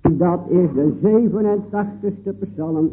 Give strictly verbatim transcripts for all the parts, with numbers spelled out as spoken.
Dat is de zevenentachtigste psalm.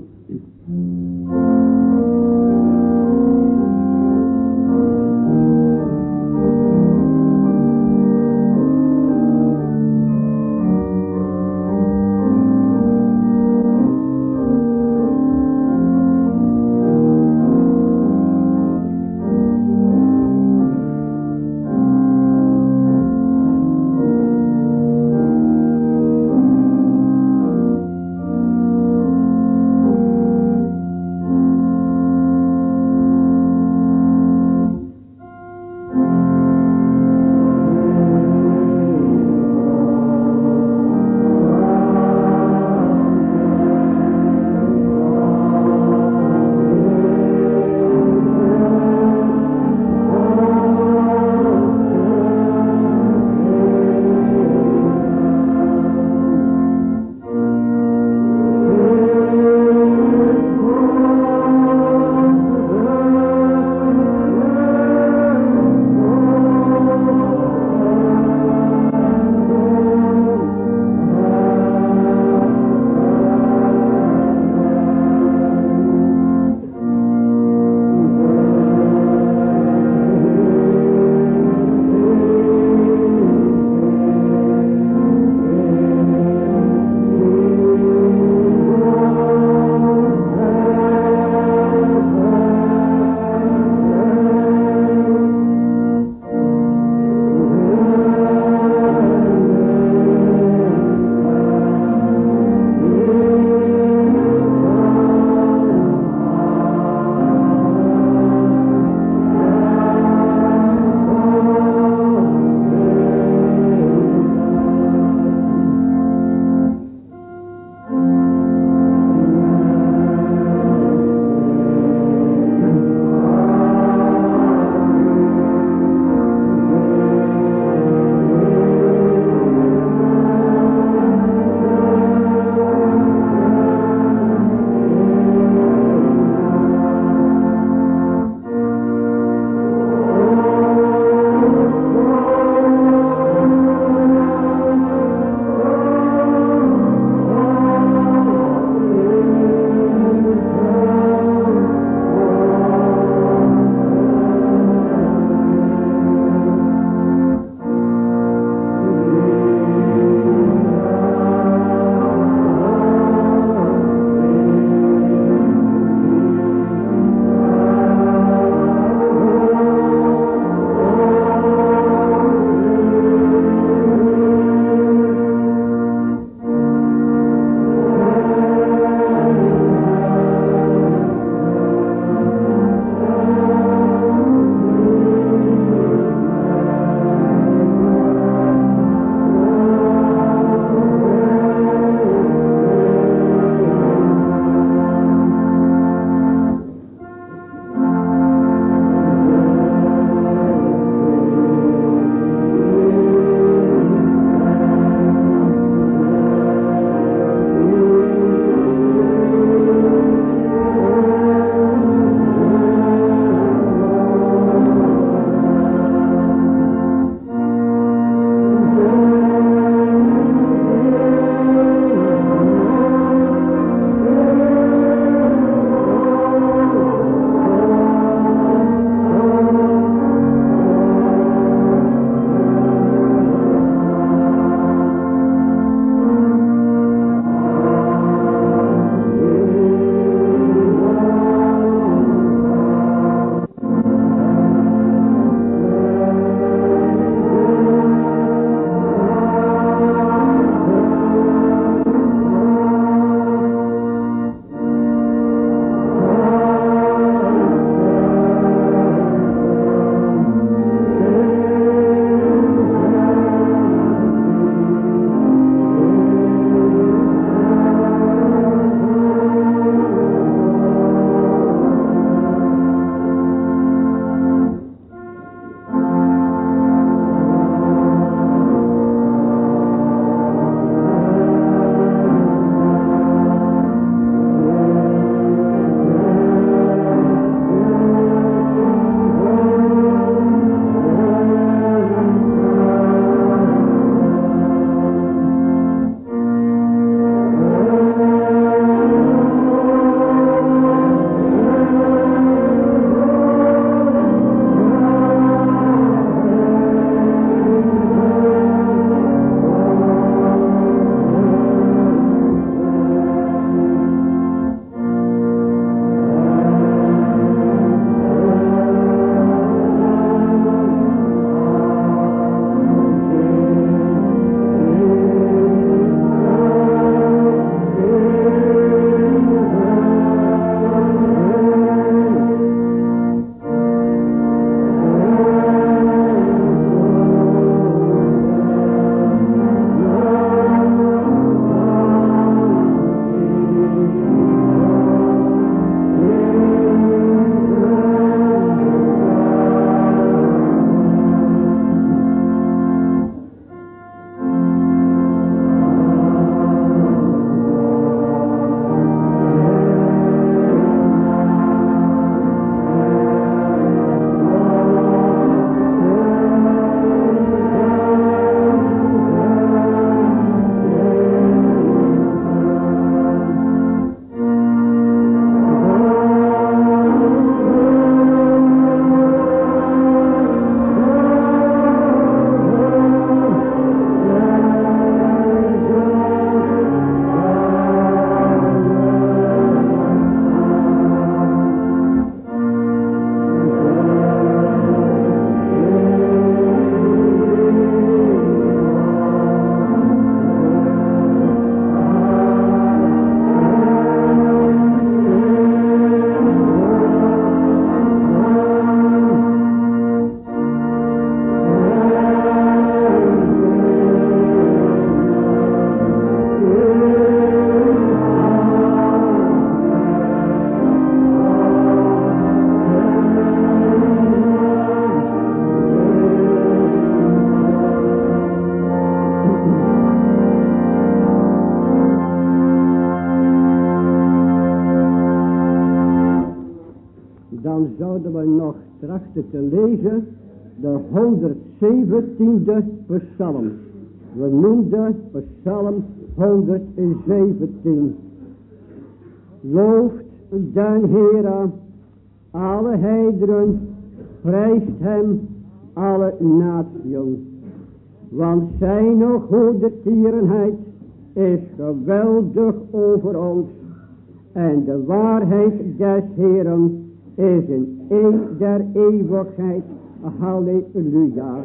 dan zouden we nog trachten te lezen de honderdzeventiende psalm. We noemden psalm honderdzeventien. Looft den Heere, alle heideren, prijst hem, alle naties. Want zijn goedertierenheid is geweldig over ons. En de waarheid des Heeren is in een der eeuwigheid. Halleluja.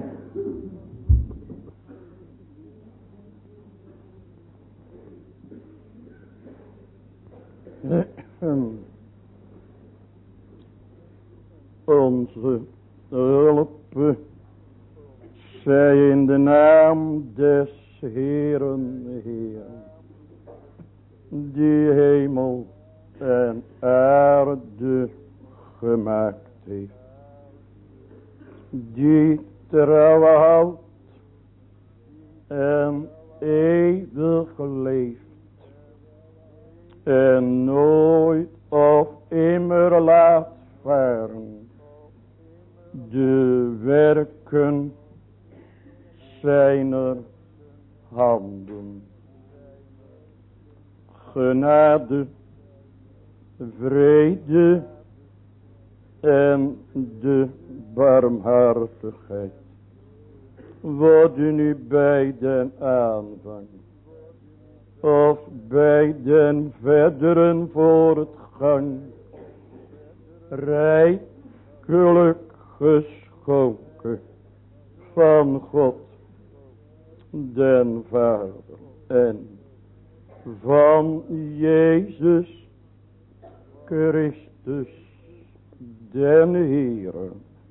Onze hulp zij in de naam des Heeren, Heeren, die hemel en aarde gemaakt heeft, die trouw houdt en eeuwig leeft en nooit of immer laat varen de werken zijner handen. Genade, vrede en de barmhartigheid worden nu bij den aanvang of bij den verderen voortgang rijkelijk geschonken van God den Vader en van Jezus Christus den Heere,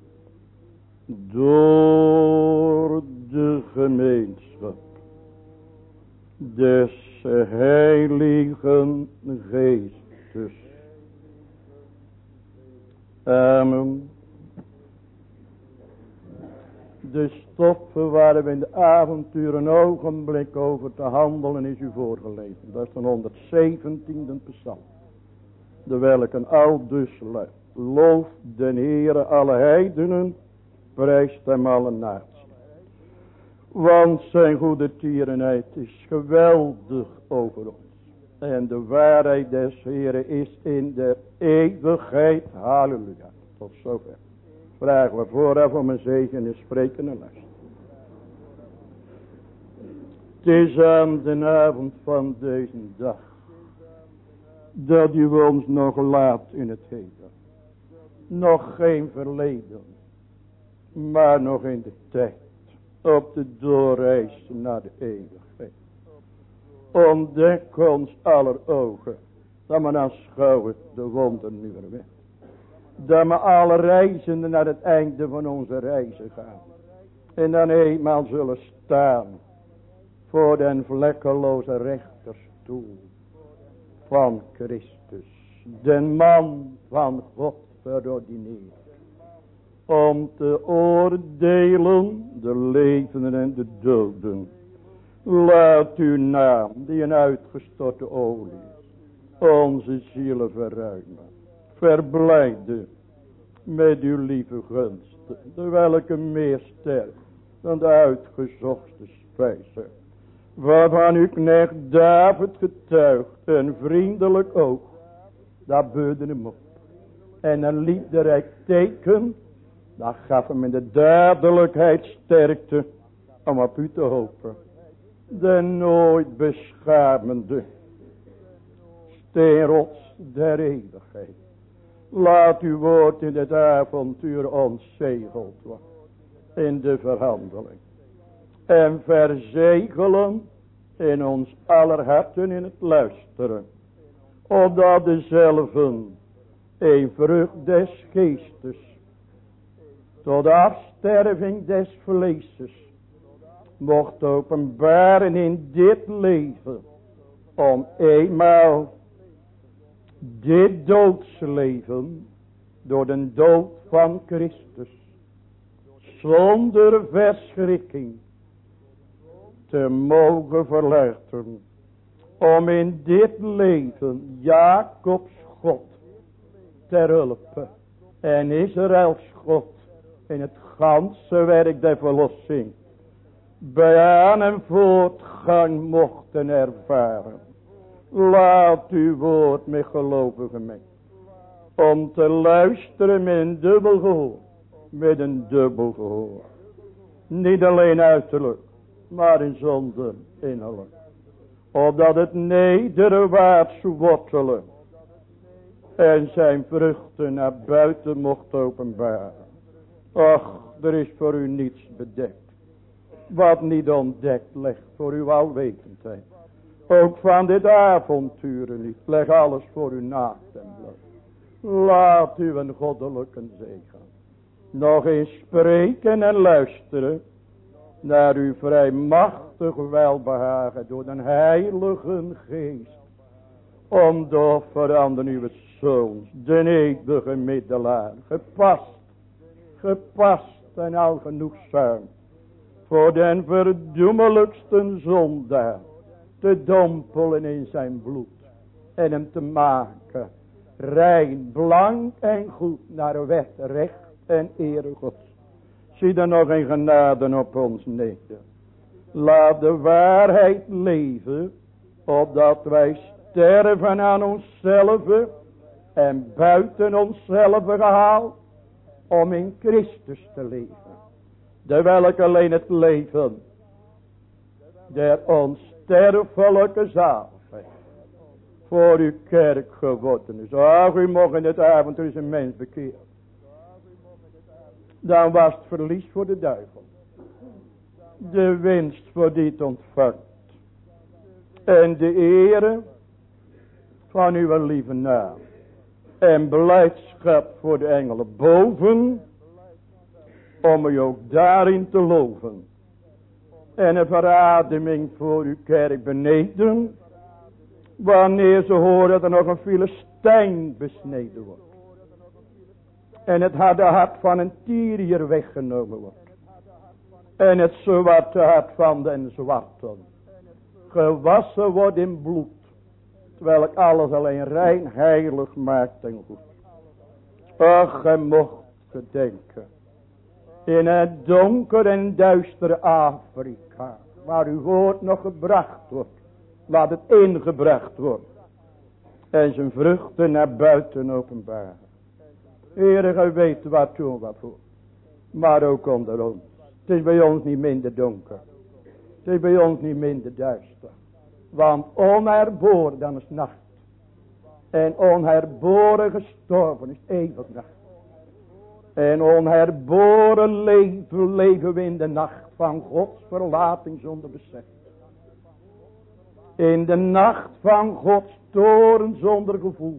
door de gemeenschap des Heiligen Geestes. Amen. De stoffen waar we in de avontuur een ogenblik over te handelen is u voorgelezen. Dat is de honderdzeventiende psalm. De welke al dus luidt. Loof den Heere alle heidenen, prijst hem alle naties. Want zijn goedertierenheid is geweldig over ons. En de waarheid des Heere is in de eeuwigheid. Halleluja. Tot zover. Vragen we vooraf om een zegen en spreken en luisteren. Het is aan de avond van deze dag dat u ons nog laat in het heden. Nog geen verleden, maar nog in de tijd. Op de doorreis naar de eeuwigheid. Ontdek ons aller ogen, dat men aanschouwen de wonderen nu er weg. Dat we alle reizenden naar het einde van onze reizen gaan. En dan eenmaal zullen staan voor den vlekkeloze rechterstoel van Christus. De man van God verordineerd. Om te oordelen de levenden en de doden. Laat uw naam, die een uitgestorte olie is, onze zielen verruimen. Verblijde met uw lieve gunsten, de welke meer sterk dan de uitgezochte spijzen, waarvan uw knecht David getuigt, een vriendelijk oog, dat beurde hem op. En een liefderijk teken, dat gaf hem in de dadelijkheid sterkte om op u te hopen. De nooit beschamende steenrots der eeuwigheid. Laat uw woord in dit avontuur ontzegeld worden. In de verhandeling. En verzegelen in ons aller harten in het luisteren. Opdat dezelven een vrucht des geestes. Tot afsterving des vleeses. Mocht openbaren in dit leven. Om eenmaal dit doodsleven door de dood van Christus zonder verschrikking te mogen verluisteren. Om in dit leven Jacobs God ter hulp En Israëls God in het ganse werk der verlossing bij aan en voortgang mochten ervaren. Laat uw woord met gelovigen mee. Om te luisteren met een dubbel gehoor. Met een dubbel gehoor. Niet alleen uiterlijk, maar in zonde innerlijk. Opdat het nederwaarts wortelen. En zijn vruchten naar buiten mocht openbaren. Ach, er is voor u niets bedekt. Wat niet ontdekt ligt voor uw alwetendheid. Ook van dit avonturen niet. Leg alles voor u naakt en bloot. Laat u een goddelijke zegen nog eens spreken en luisteren naar uw vrijmachtig welbehagen door de heilige geest. Om door veranderen uw zoons, de eeuwige middelaar, gepast, gepast en al genoegzaam voor den verdoemelijkste zondaar te dompelen in zijn bloed en hem te maken rein, blank en goed naar wet, recht en ere Gods. Zie er nog een genade op ons neder. Laat de waarheid leven, opdat wij sterven aan onszelf en buiten onszelf gehaald, om in Christus te leven. De welke alleen het leven der onsterfelijke zaligheid voor uw kerk geworden is. Ach, u mocht in dit avond er is een mens bekeerd. Dan was het verlies voor de duivel. De winst voor die het ontvangt. En de ere van uw lieve naam. En blijdschap voor de engelen boven. Om u ook daarin te loven. En een verademing voor uw kerk beneden. Wanneer ze horen dat er nog een Filistijn besneden wordt. En het harde hart van een Tyriër weggenomen wordt. En het zwarte hart van den zwarten gewassen wordt in bloed. Terwijl ik alles alleen rein heilig maakt en goed. Ach, gij mocht gedenken. In het donker en duistere Afrika. Waar uw woord nog gebracht wordt. Laat het ingebracht worden. En zijn vruchten naar buiten openbaren. Heere, gij weet waartoe waarvoor. Maar ook onder ons. Het is bij ons niet minder donker. Het is bij ons niet minder duister. Want onherboren dan is nacht. En onherboren gestorven is eeuwig nacht. En onherboren leven, leven we in de nacht van Gods verlating zonder besef. In de nacht van Gods toorn zonder gevoel.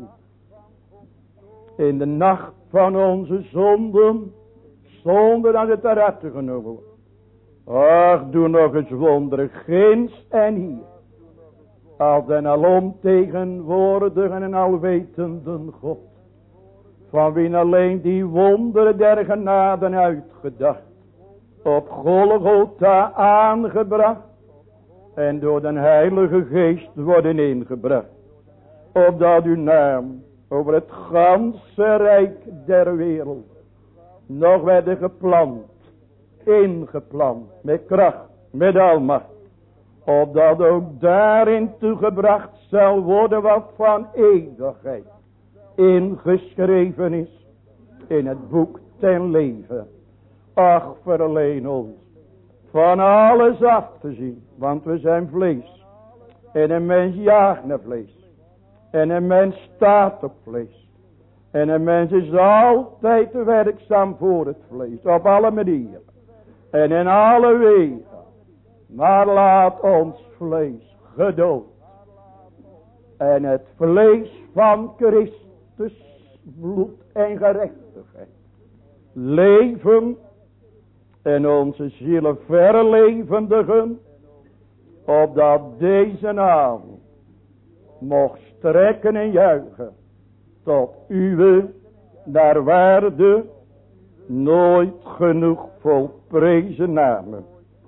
In de nacht van onze zonden, zonder dat het eruit genomen wordt. Ach, doe nog eens wonderen, ginds en hier. Als een alomtegenwoordige en alwetende God. Van wie alleen die wonderen der genade uitgedacht. Op Golgotha aangebracht. En door de Heilige Geest worden ingebracht. Opdat uw naam over het ganse rijk der wereld nog werden geplant, ingeplant, met kracht, met almacht. Opdat ook daarin toegebracht zal worden wat van eeuwigheid ingeschreven is in het boek ten leven. Ach, verleen ons van alles af te zien, want we zijn vlees. En een mens jaagt naar vlees. En een mens staat op vlees. En een mens is altijd werkzaam voor het vlees. Op alle manieren. En in alle wegen. Maar laat ons vlees gedood. En het vlees van Christus bloed en gerechtigheid. Leven. En onze zielen verlevendigen. Opdat deze avond mocht strekken en juichen tot uw naar waarde nooit genoeg volprezen namen.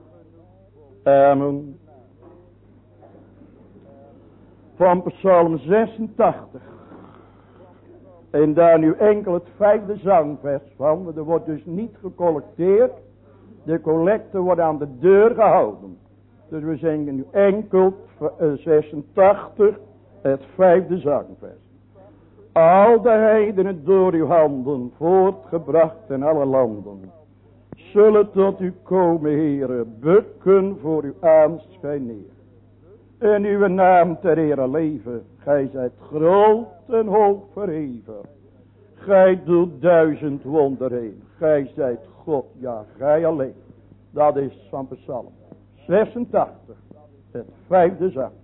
Amen. Van Psalm zesentachtig En daar nu enkel het vijfde zangvers van. Er wordt dus niet gecollecteerd. De collecte wordt aan de deur gehouden. Dus we zingen nu enkel zesentachtig, het vijfde zangvers. Al de heidenen door uw handen voortgebracht in alle landen, zullen tot u komen, Heere, bukken voor uw aanschijn neer. En uw naam ter ere leven, gij zijt groot en hoog verheven. Gij doet duizend wonderen heen, gij zijt God, ja, gij alleen. Dat is van Psalm zesentachtig, het vijfde zangvers.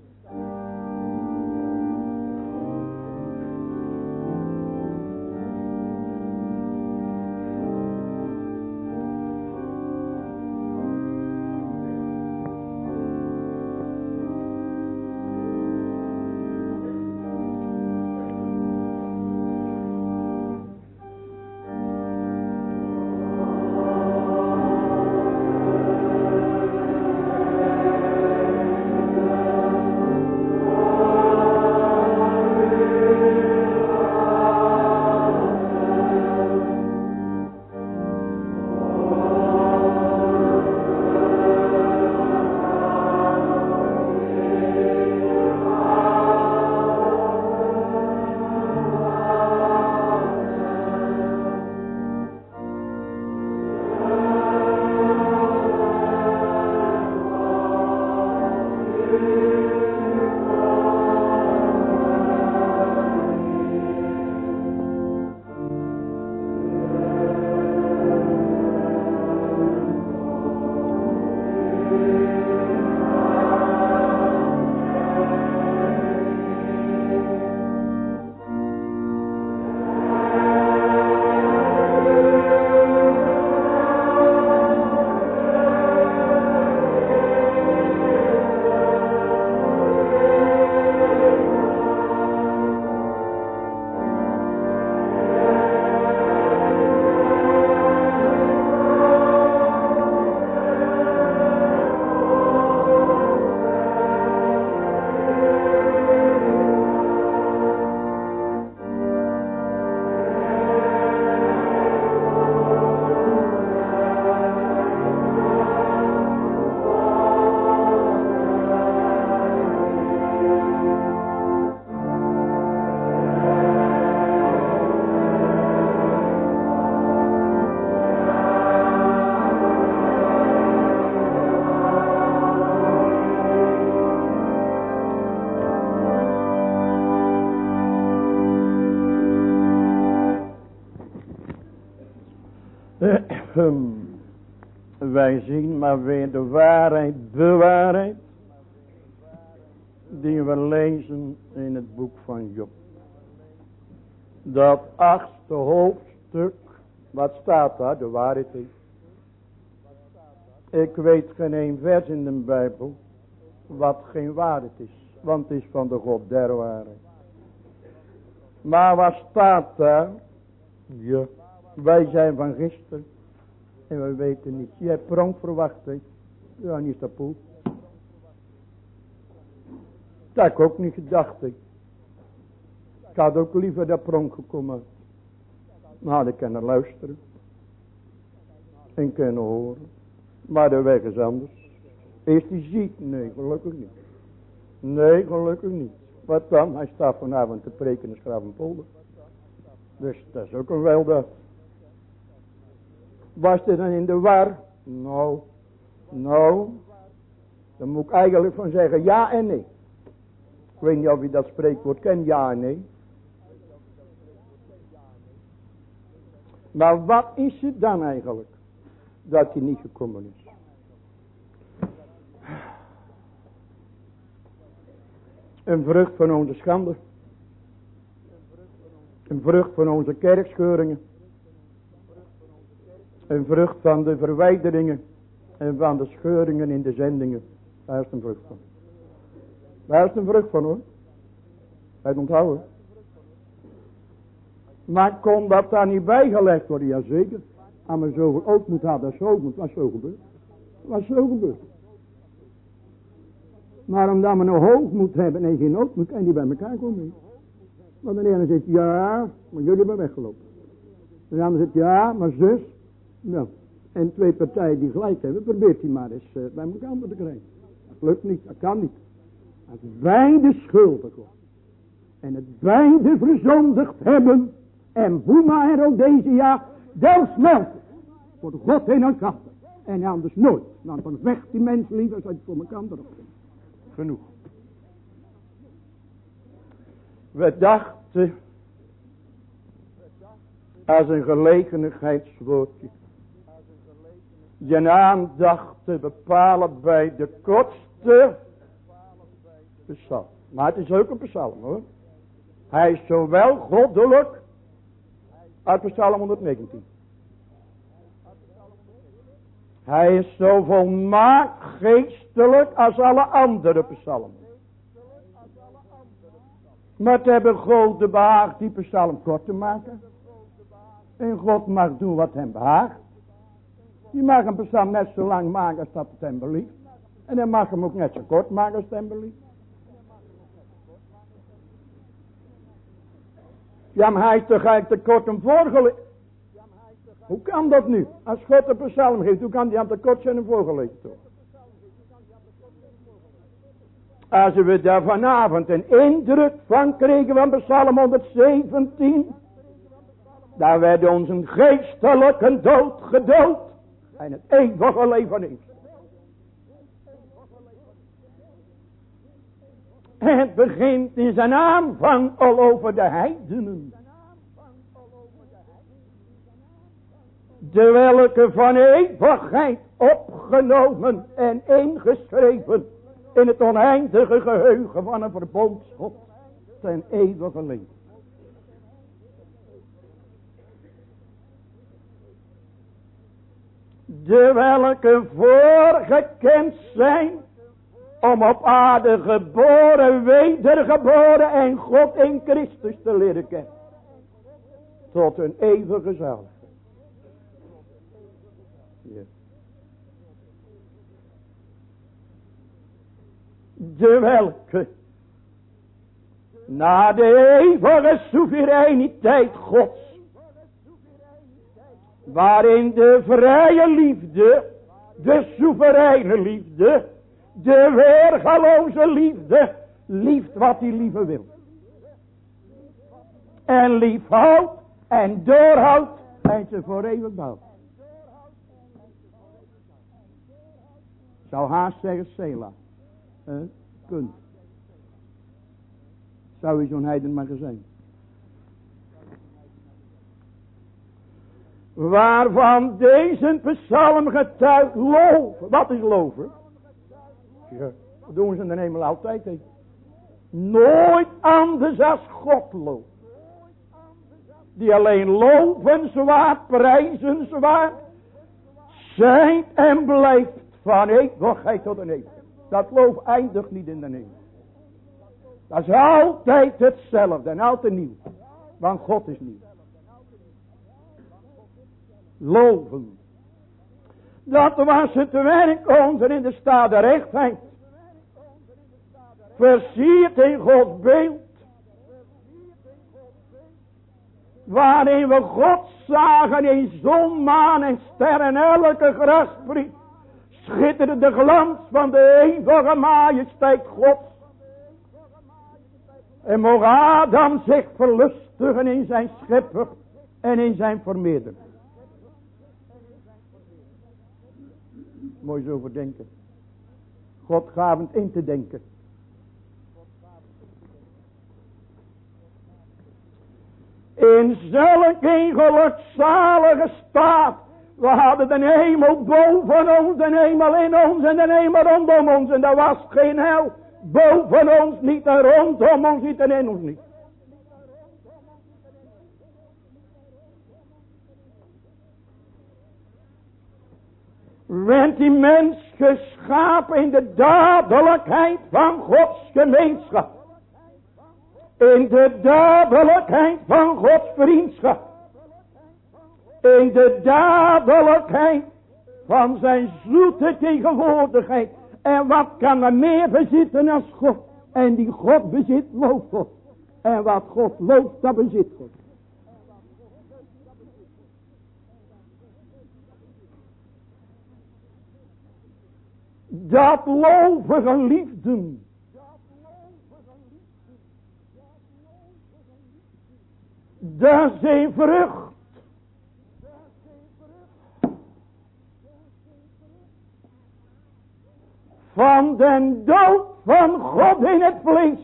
Wij zien maar weer de waarheid, de waarheid, die we lezen in het boek van Job. Dat achtste hoofdstuk, wat staat daar? De waarheid is. Ik weet geen één vers in de Bijbel, wat geen waarheid is, want het is van de God der waarheid. Maar wat staat daar? Ja, wij zijn van gisteren. En we weten niet. Jij pronk verwacht, hè? Ja, niet is dat poel. Dat heb ik ook niet gedacht, hè? Ik had ook liever dat pronk gekomen. Nou, ik kan er luisteren. En kunnen horen. Maar de weg is anders. Is hij ziek? Nee, gelukkig niet. Nee, gelukkig niet. Wat dan? Hij staat vanavond te preken in Schravenpolder. Dus dat is ook een weldaad. Was er dan in de war? Nou, nou, dan moet ik eigenlijk van zeggen ja en nee. Ik weet niet of je dat spreekwoord kent, ja en nee. Maar wat is het dan eigenlijk dat hij niet gekomen is? Een vrucht van onze schande. Een vrucht van onze kerkscheuringen. Een vrucht van de verwijderingen en van de scheuringen in de zendingen. Daar is een vrucht van. Daar is een vrucht van, hoor. Hij het onthouden. Maar kon dat daar niet bijgelegd worden? Jazeker. Aan mijn zoveel ootmoed had dat zo ootmoed. Was zo gebeurd. Was zo gebeurd. Maar omdat we een hoogmoed hebben en geen ootmoed, en die bij elkaar komen. Want de ene zegt ja, maar jullie hebben weggelopen. En de andere zegt ja, maar zus. Nou, en twee partijen die gelijk hebben, probeert hij maar eens uh, bij elkaar te krijgen. Dat lukt niet, dat kan niet. Als beide schuldig worden. En het beide verzondigd hebben. En Boema er ook deze jaar. Del smelt voor God in elkaar. En anders nooit. Want dan vecht die mens liever als hij voor elkaar erop komt. Genoeg. We dachten. Als een gelegenheidswoordje. Je aandacht te bepalen bij de kortste psalm. Maar het is ook een psalm hoor. Hij is zowel goddelijk uit psalm honderdnegentien. Hij is zo volmaakt geestelijk als alle andere psalmen. Maar het hebben God de behaag die psalm kort te maken. En God mag doen wat hem behaagt. Die mag een psalm net zo lang maken als dat het hem belieft. En hij mag hem ook net zo kort maken als het hem belieft. Ja, maar hij is toch eigenlijk te kort hem voorgelezen. Hoe kan dat nu? Als God een psalm geeft, hoe kan die aan te kort zijn hem voorgelezen toch? Als we daar vanavond een indruk van kregen van psalm honderdzeventien. Daar werd ons een geestelijke dood gedood. En het eeuwige leven is. Het begint in zijn aanvang al over de heidenen. De welke van eeuwigheid opgenomen en ingeschreven in het oneindige geheugen van een verbondsgod ten eeuwige leven. De welke voorgekend zijn om op aarde geboren, wedergeboren en God in Christus te leren kennen. Tot een eeuwige zaligheid. Ja. De welke na de eeuwige soevereiniteit Gods, waarin de vrije liefde, de soevereine liefde, de weergaloze liefde, lieft wat hij liever wil. En lief houdt en doorhoudt en ze voor eeuwig bouwt. Zou haast zeggen Sela. Uh, kunt. Zou u zo'n heiden maar zijn. Waarvan deze psalm getuigt loven. Wat is loven? Ja, dat doen ze in de hemel altijd. He. Nooit anders als God loven. Die alleen lovenswaard, prijzenswaard zijn en blijft van eeuwigheid tot een eeuwigheid. Dat loof eindigt niet in de hemel. Dat is altijd hetzelfde en altijd nieuw. Want God is nieuw. Loven. Dat was het werk onder in de staat der rechtheid. Versierd in Gods beeld. Waarin we God zagen in zon, maan en sterren, elke graspriet. Schitterde de glans van de eeuwige majesteit Gods. En mocht Adam zich verlustigen in zijn schepper en in zijn vermeerder. Mooi zo over denken. Godgavend in te denken. In zulk een gelukzalige staat. We hadden de hemel boven ons, de hemel in ons en de hemel rondom ons. En er was geen hel. Boven ons niet en rondom ons niet en in ons niet. Werd die mens geschapen in de dadelijkheid van Gods gemeenschap. In de dadelijkheid van Gods vriendschap. In de dadelijkheid van zijn zoete tegenwoordigheid. En wat kan er meer bezitten als God? En die God bezit, loof God. En wat God looft, dat bezit God. Dat loven geliefden. Dat zijn vrucht. Van den dood van God in het vlees.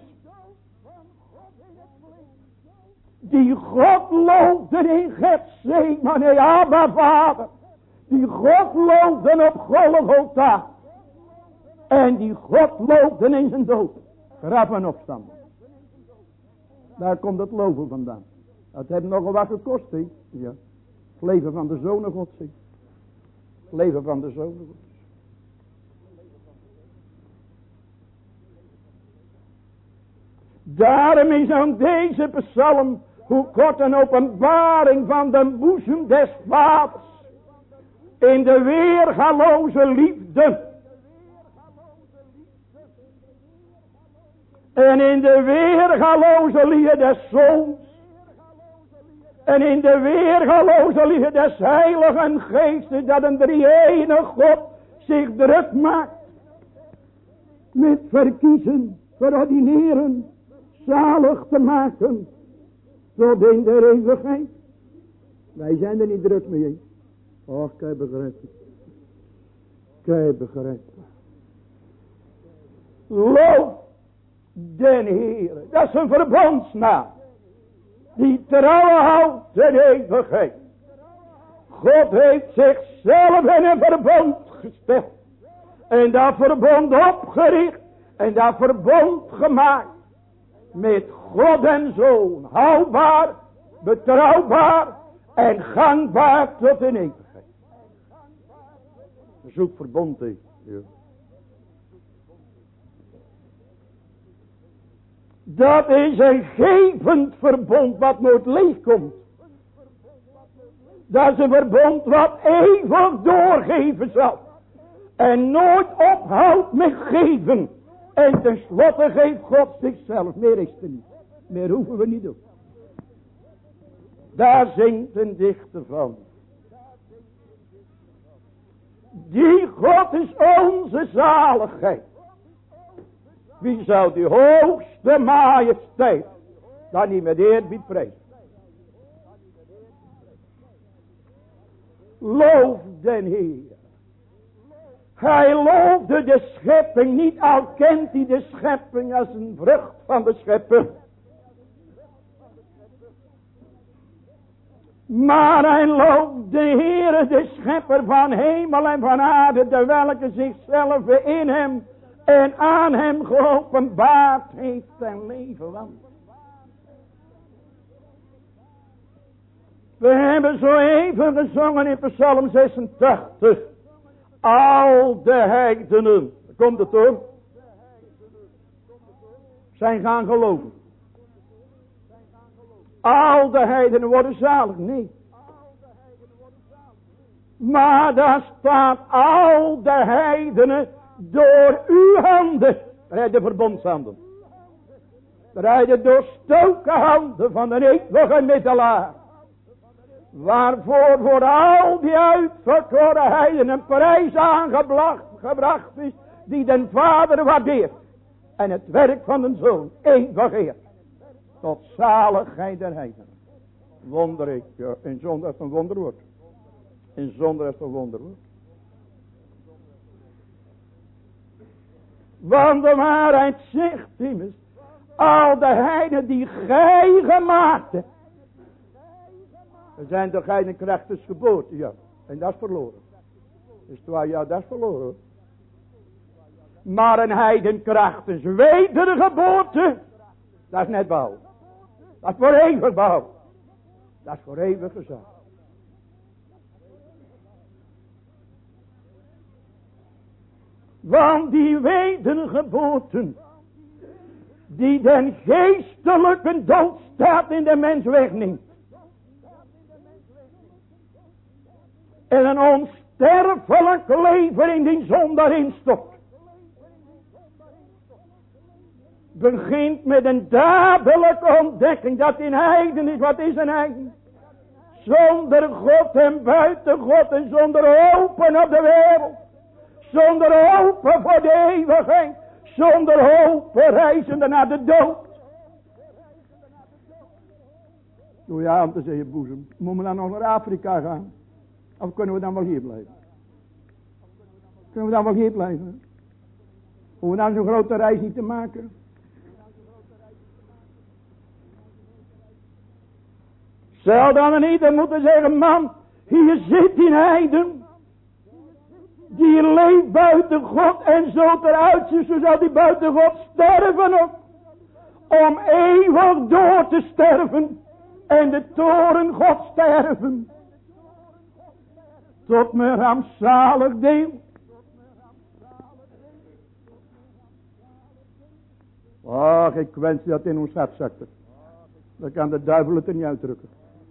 Die God loofde in Getsemane, Abba Vader. Die God loofde op Golgotha. En die God loofde in zijn dood. Graf en opstand. Daar komt het loven vandaan. Dat heeft nogal wat gekost, hè? Ja. Het leven van de Zonen Gods. Het leven van de Zonen Gods. Daarom is aan deze psalm, hoe kort een openbaring van de boezem des vaders. In de weergaloze liefde. En in de weergaloze liefde des zoons. En in de weergaloze liefde des heiligen geestes, dat een drie-enige God zich druk maakt. Met verkiezen, verordineren, zalig te maken. Tot in de eeuwigheid. Wij zijn er niet druk mee. Och, ik heb begrepen. Ik heb begrepen. Loof den Heere. Dat is een verbondsnaam. Die trouw houdt de eeuwigheid. God heeft zichzelf in een verbond gesteld. En dat verbond opgericht. En dat verbond gemaakt. Met God en Zoon. Houdbaar, betrouwbaar en gangbaar tot in eeuwigheid. Zoek verbond heeft. Ja. Dat is een gevend verbond wat nooit leeg komt. Dat is een verbond wat eeuwig doorgeven zal. En nooit ophoudt met geven. En tenslotte geeft God zichzelf. Meer is er niet. Meer hoeven we niet doen. Daar zingt een dichter van. Die God is onze zaligheid. Wie zou die hoogste majesteit dan niet met eerbied prijzen? Loof den Heer. Hij loofde de schepping niet, al kent hij de schepping als een vrucht van de schepper. Maar hij looft de Heere, de schepper van hemel en van aarde, de welke zichzelf in hem en aan hem geopenbaard heeft ten leven want. We hebben zo even gezongen in Psalm zesentachtig. Al de heidenen, komt het hoor, zijn gaan geloven. Al de heidenen worden zalig, nee. Maar daar staat al de heidenen door uw handen. Daar heb je de verbondshanden. Daar heb je de doorstoken handen van de eeuwige middelaar. Waarvoor voor al die uitverkoren heiden een prijs aangebracht is. Die den Vader waardeert. En het werk van den Zoon eeuwig eert. Tot zaligheid der heidenen. Wonder ik. Ja, in zonde is een wonderwoord. In zonde is een wonderwoord. Want de waarheid zegt immers. Al de heiden die gij gemaakt hebt. Er zijn toch geen krachtens geboren, ja. En dat is verloren. Is het waar? Ja, dat is verloren. Maar een heidenkrachtens wedergeboorte, dat is net behouden. Dat is voor eeuwig behouden. Dat is voor eeuwig gezag. Want die wedergeboorten, die den geestelijke doodstaat in de mens wegneemt. En een onsterfelijk leven in die zon daarin stopt. begint met een dadelijke ontdekking dat een heiden is. Wat is een heiden? Zonder God en buiten God en zonder hopen op de wereld. Zonder hopen voor de eeuwigheid. Zonder hopen reizende naar de dood. Doe je aan te zeggen, boezem. Moeten we dan nog naar Afrika gaan? Of kunnen we dan wel hier blijven? Kunnen we dan wel hier blijven? Hoeven we dan zo'n grote reis niet te maken? Zou dan een ieder moeten zeggen, man, hier zit die heiden. Die leeft buiten God en zo eruit ziet, zo zal die buiten God sterven ook. Om eeuwig door te sterven. En de toren God sterven. Tot mijn rampzalig deel. Ach, ik wens dat in ons hart zakte. Dan kan de duivel het er niet uitdrukken.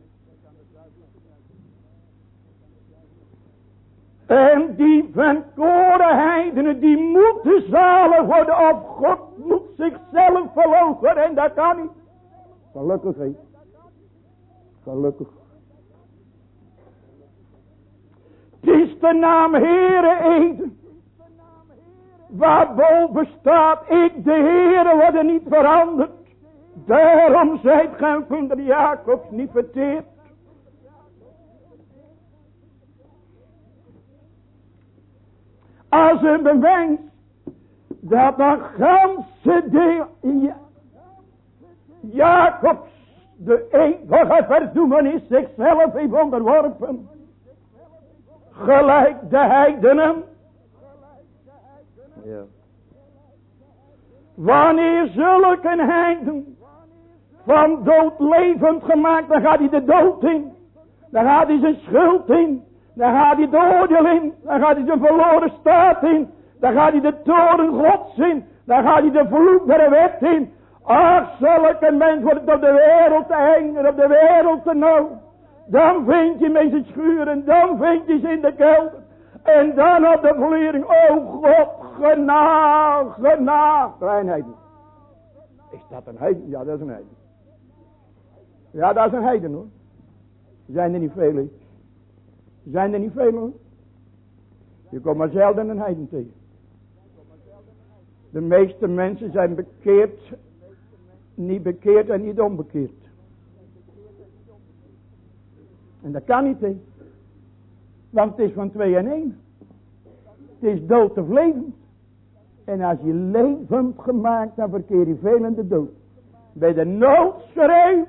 En die van koren heidenen, die moeten zalig worden. Of God moet zichzelf verloochenen. En dat kan niet. Gelukkig niet. Gelukkig. Het is de naam Heere Eden. Waarboven staat, ik de Heere worden niet veranderd. Daarom zijt gij van de Jacobs niet verteerd. Als een bewijs dat een ganse deel ja, Jacobs de eeuwige verdoemenis zichzelf heeft onderworpen. Gelijk de heidenen. Ja. Wanneer zulke een heiden van dood levend gemaakt, dan gaat hij de dood in. Dan gaat hij zijn schuld in. Dan gaat hij de oordeel in. Dan gaat hij zijn verloren staat in. Dan gaat hij de toren Gods in. Dan gaat hij de vloek der wet in. Ach, zulke mens wordt het op de wereld te eng en op de wereld te nauw. Dan vind je hem in zijn schuren. Dan vind je ze in de kelder. En dan op de vliering. O God, genaag, genaag. Een heiden. Is dat een heiden? Ja, dat is een heiden. Ja, dat is een heiden hoor. Zijn er niet velen? Zijn er niet velen hoor? Je komt maar zelden een heiden tegen. De meeste mensen zijn bekeerd, niet bekeerd en niet onbekeerd. En dat kan niet hè. Want het is van twee en één. Het is dood of levend. En als je levend gemaakt, dan verkeer je veel in de dood. Bij de noodschreeuw.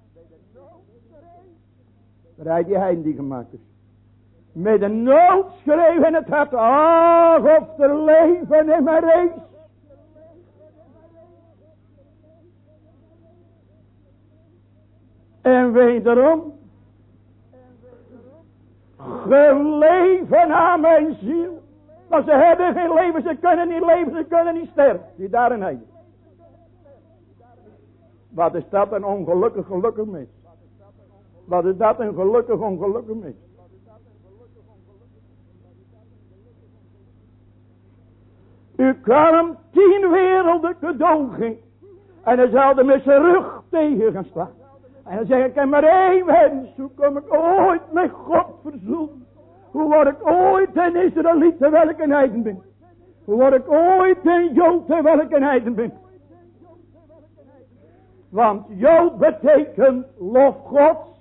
Rijd je heiden die gemaakt is. Met een noodschreeuw in het hart. Ach, of er leven in mijn race. En wederom. Geleven aan mijn ziel. Maar ze hebben geen leven, ze kunnen niet leven, ze kunnen niet sterven. Die daar een heiden. Wat is dat een ongelukkig gelukkig mens. Wat is dat een gelukkig ongelukkig mens. U kan hem tien werelden cadeau geven. En hij zal er met zijn rug tegen gaan staan. En dan zeg ik, ik heb maar één wens. Hoe kom ik ooit met God verzoenen? Hoe word ik ooit een Israëliet terwijl ik een heiden ben? Hoe word ik ooit een Jood terwijl ik een heiden ben? Want Jood betekent lof Gods.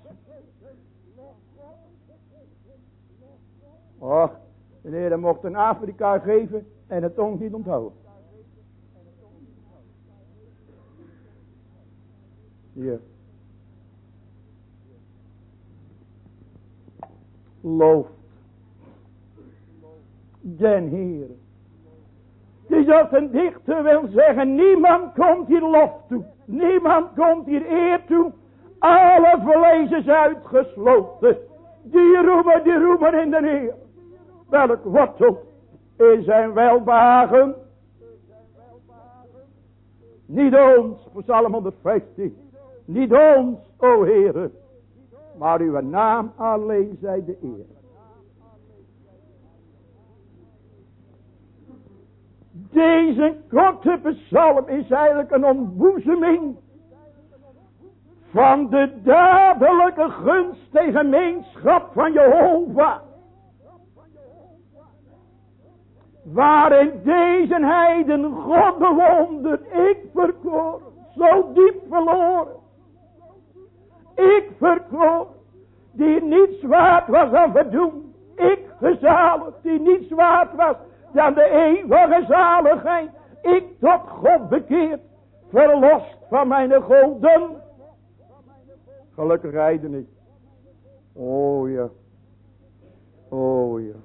Och, de Heer mocht een Afrika geven en het ons niet onthouden. Hier. Looft den Heer. Het is als een dichter wil zeggen, niemand komt hier lof toe. Niemand komt hier eer toe. Alle vlees is uitgesloten. Die roemen, die roemen in de Heer. Welk wortel in zijn welbehagen. Niet ons, Psalm honderdvijftien. Niet ons, o Heere. Maar uw naam alleen zij de eer. Deze korte psalm is eigenlijk een ontboezeming van de dadelijke gunst en gemeenschap van Jehovah. Waarin deze heiden God bewondert, ik verkoren, zo diep verloren. Ik verkoren, die niets waard was dan verdoen. Ik gezaligd, die niets waard was dan de eeuwige zaligheid. Ik tot God bekeerd, verlost van mijn golden. Gelukkig heiden ik. Oh ja. Oh ja.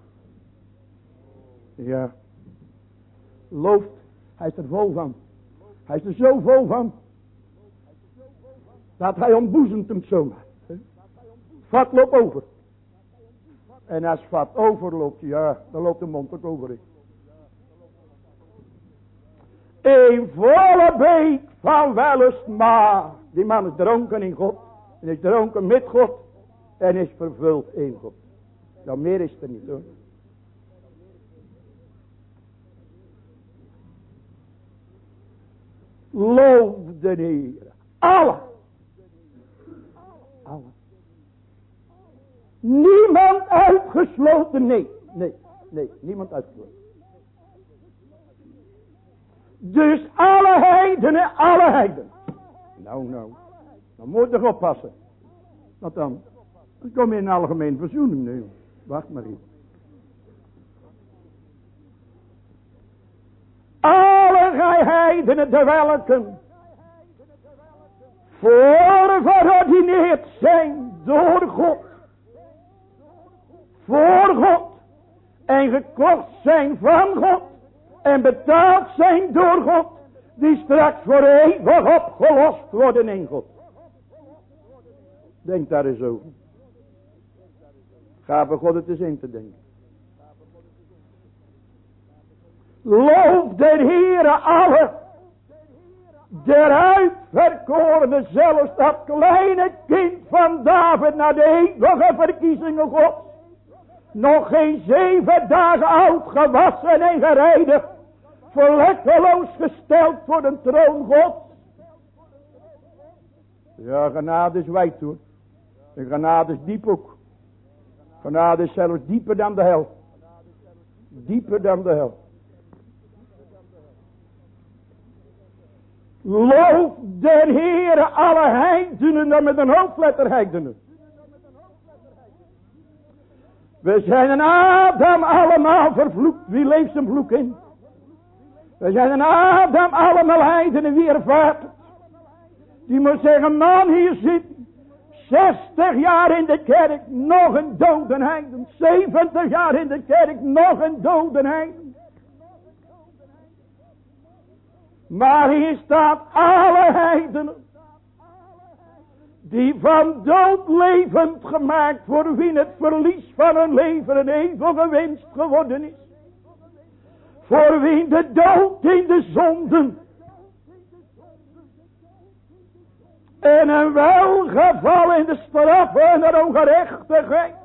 Ja. Looft. Hij is er vol van. Hij is er zo vol van. Dat hij ontboezemt hem zomaar. Vat loopt over. En als vat overloopt, ja, dan loopt de mond ook over. Een volle beek van wellust, maar die man is dronken in God. En is dronken met God. En is vervuld in God. Nou, meer is er niet hoor. Loof de Heer. Alle. Alle. Niemand uitgesloten. Nee, nee, nee. Niemand uitgesloten. Dus alle heidenen, alle heidenen. Nou, nou. Dan moet je toch oppassen. Wat dan? Dan kom je in een algemeen verzoening nu. Wacht maar even. Alle gij heidenen de welken voorverordineerd zijn door God. Voor God. En gekocht zijn van God. En betaald zijn door God. Die straks voor eeuwig opgelost worden in God. Denk daar eens over. Ga bij God het eens in te denken. Loof de Heere alle. Der uitverkorene, zelfs dat kleine kind van David naar de eeuwige verkiezingen God. Nog geen zeven dagen oud, gewassen en gereinigd. Vlekkeloos gesteld voor de troon God. Ja, genade is wijd hoor. En genade is diep ook. Genade is zelfs dieper dan de hel. Dieper dan de hel. Loof den Heere alle heidenen, dan met een hoofdletter heidenen. We zijn een Adam allemaal vervloekt. Wie leeft zijn vloek in? We zijn een Adam allemaal heidenen. Wie ervaart het? Die moet zeggen, man hier zit zestig jaar in de kerk, nog een dodenheiden. zeventig jaar in de kerk, nog een dodenheiden. Maar hier staat alle heidenen. Die van dood levend gemaakt, voor wie het verlies van hun leven een eeuwige winst geworden is. Voor wie de dood in de zonden en een welgeval in de straf en de ongerechtigheid.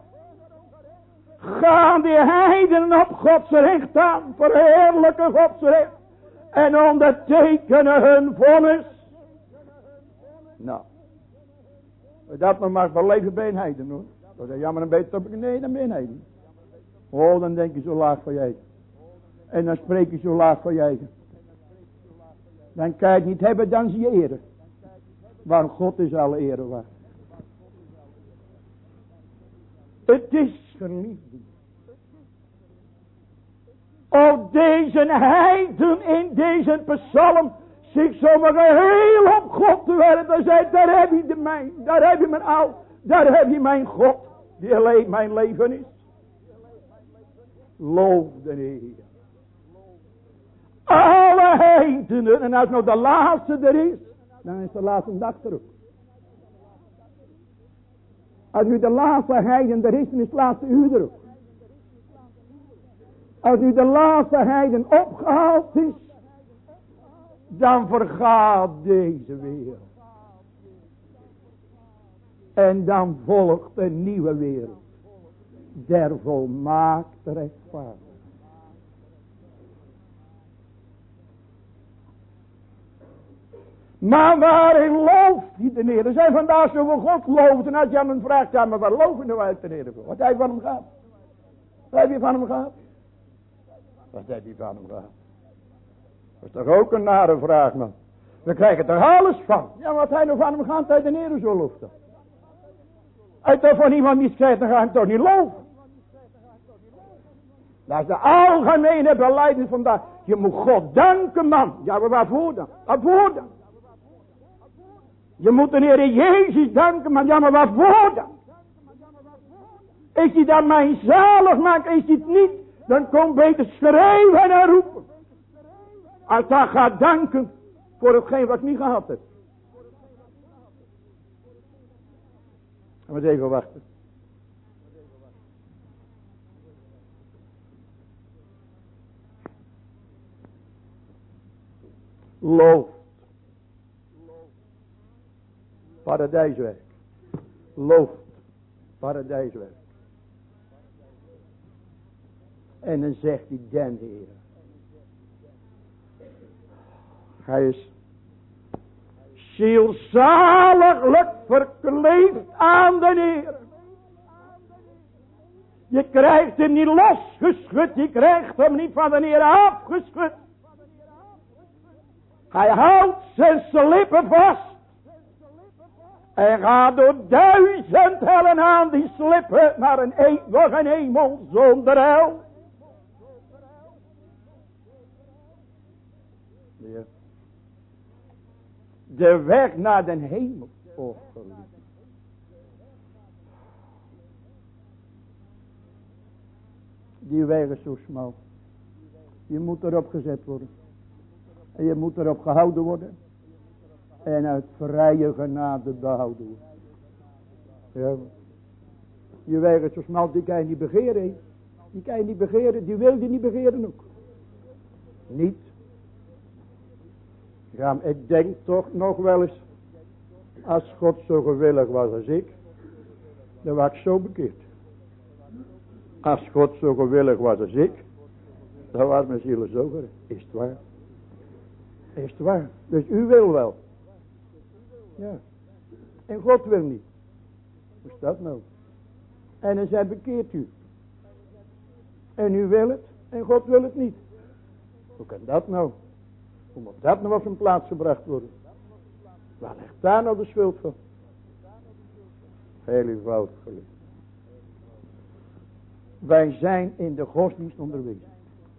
Gaan die heidenen op Gods recht aan, verheerlijken Gods recht en ondertekenen hun vonnis. Nou, dat nog maar beleven bij een heiden hoor. Dat is jammer een beetje op ik nee, dan ben je een heiden. Oh, dan denk je zo laag van jij. En dan spreek je zo laag van jij. Dan kan je het niet hebben, dan zie je ere. Want God is alle ere waard. Het is geliefden. Op deze heiden in deze psalm zich zomaar heel op God te werpen. En zei, daar heb je de mijn, daar heb je mijn oud, daar heb je mijn God, die alleen mijn leven is. Loof de Heer. Alle heidenen, en als nou de laatste er is, dan is de laatste dag terug. Als u de laatste heiden er is, dan is het laatste uur er ook. Als u de laatste heiden opgehaald is, dan vergaat deze wereld. En dan volgt een nieuwe wereld. Der volmaakte rechtvaardigheid. Maar waarin looft hij de Heer? Er zijn vandaag zoveel God looft. En als je aan hem vraagt, ja, maar waar loven nou uit de Heer voor? Wat heb je van hem gehad? Wat heb je van hem gehad? Wat heb je van hem gehad? Dat is toch ook een nare vraag, man. We krijgen er alles van. Ja, wat hij nou van hem gaat uit de Heer zo looft dan. Als je van iemand niet krijgt, dan ga je hem toch niet loven. Dat is de algemene belijdenis vandaag. Je moet God danken, man. Ja, maar waarvoor dan? Waarvoor dan? Je moet de Heer Jezus danken, man. Ja, maar waarvoor dan? Is hij dan mijn zalig maakt? Is hij het niet? Dan kom beter schreeuwen en roepen. Als hij gaat danken voor hetgeen wat ik niet gehad heb. Gaan we eens even wachten. Looft. Paradijswerk. Looft. Paradijswerk. En dan zegt hij den Heer. Hij is zielzaliglijk verkleefd aan de Heer. Je krijgt hem niet losgeschud. Je krijgt hem niet van de Heer afgeschud. Hij houdt zijn slippen vast. En gaat door duizend hellen aan die slippen naar een eeuwige hemel zonder hel. Ja. De weg naar de hemel. Oh, geliefde. Die weg is zo smal. Je moet erop gezet worden. En je moet erop gehouden worden. En uit vrije genade behouden worden. Ja. Je weg is zo smal, die kan je niet begeren. He. Die kan je niet begeren, die wil je niet begeren ook. Niet. Ja, maar ik denk toch nog wel eens, als God zo gewillig was als ik, dan was ik zo bekeerd. Als God zo gewillig was als ik, dan was mijn ziel zo gered. Is het waar? Is het waar? Dus u wil wel. Ja. En God wil niet. Hoe is dat nou? En dan zei bekeert u. En u wil het, en God wil het niet. Hoe kan dat nou? Hoe moet dat nou op zijn plaats gebracht worden? Waar ligt daar nou de schuld van? Heel eenvoudig geliefd. Wij zijn in de godsdienst onderwezen.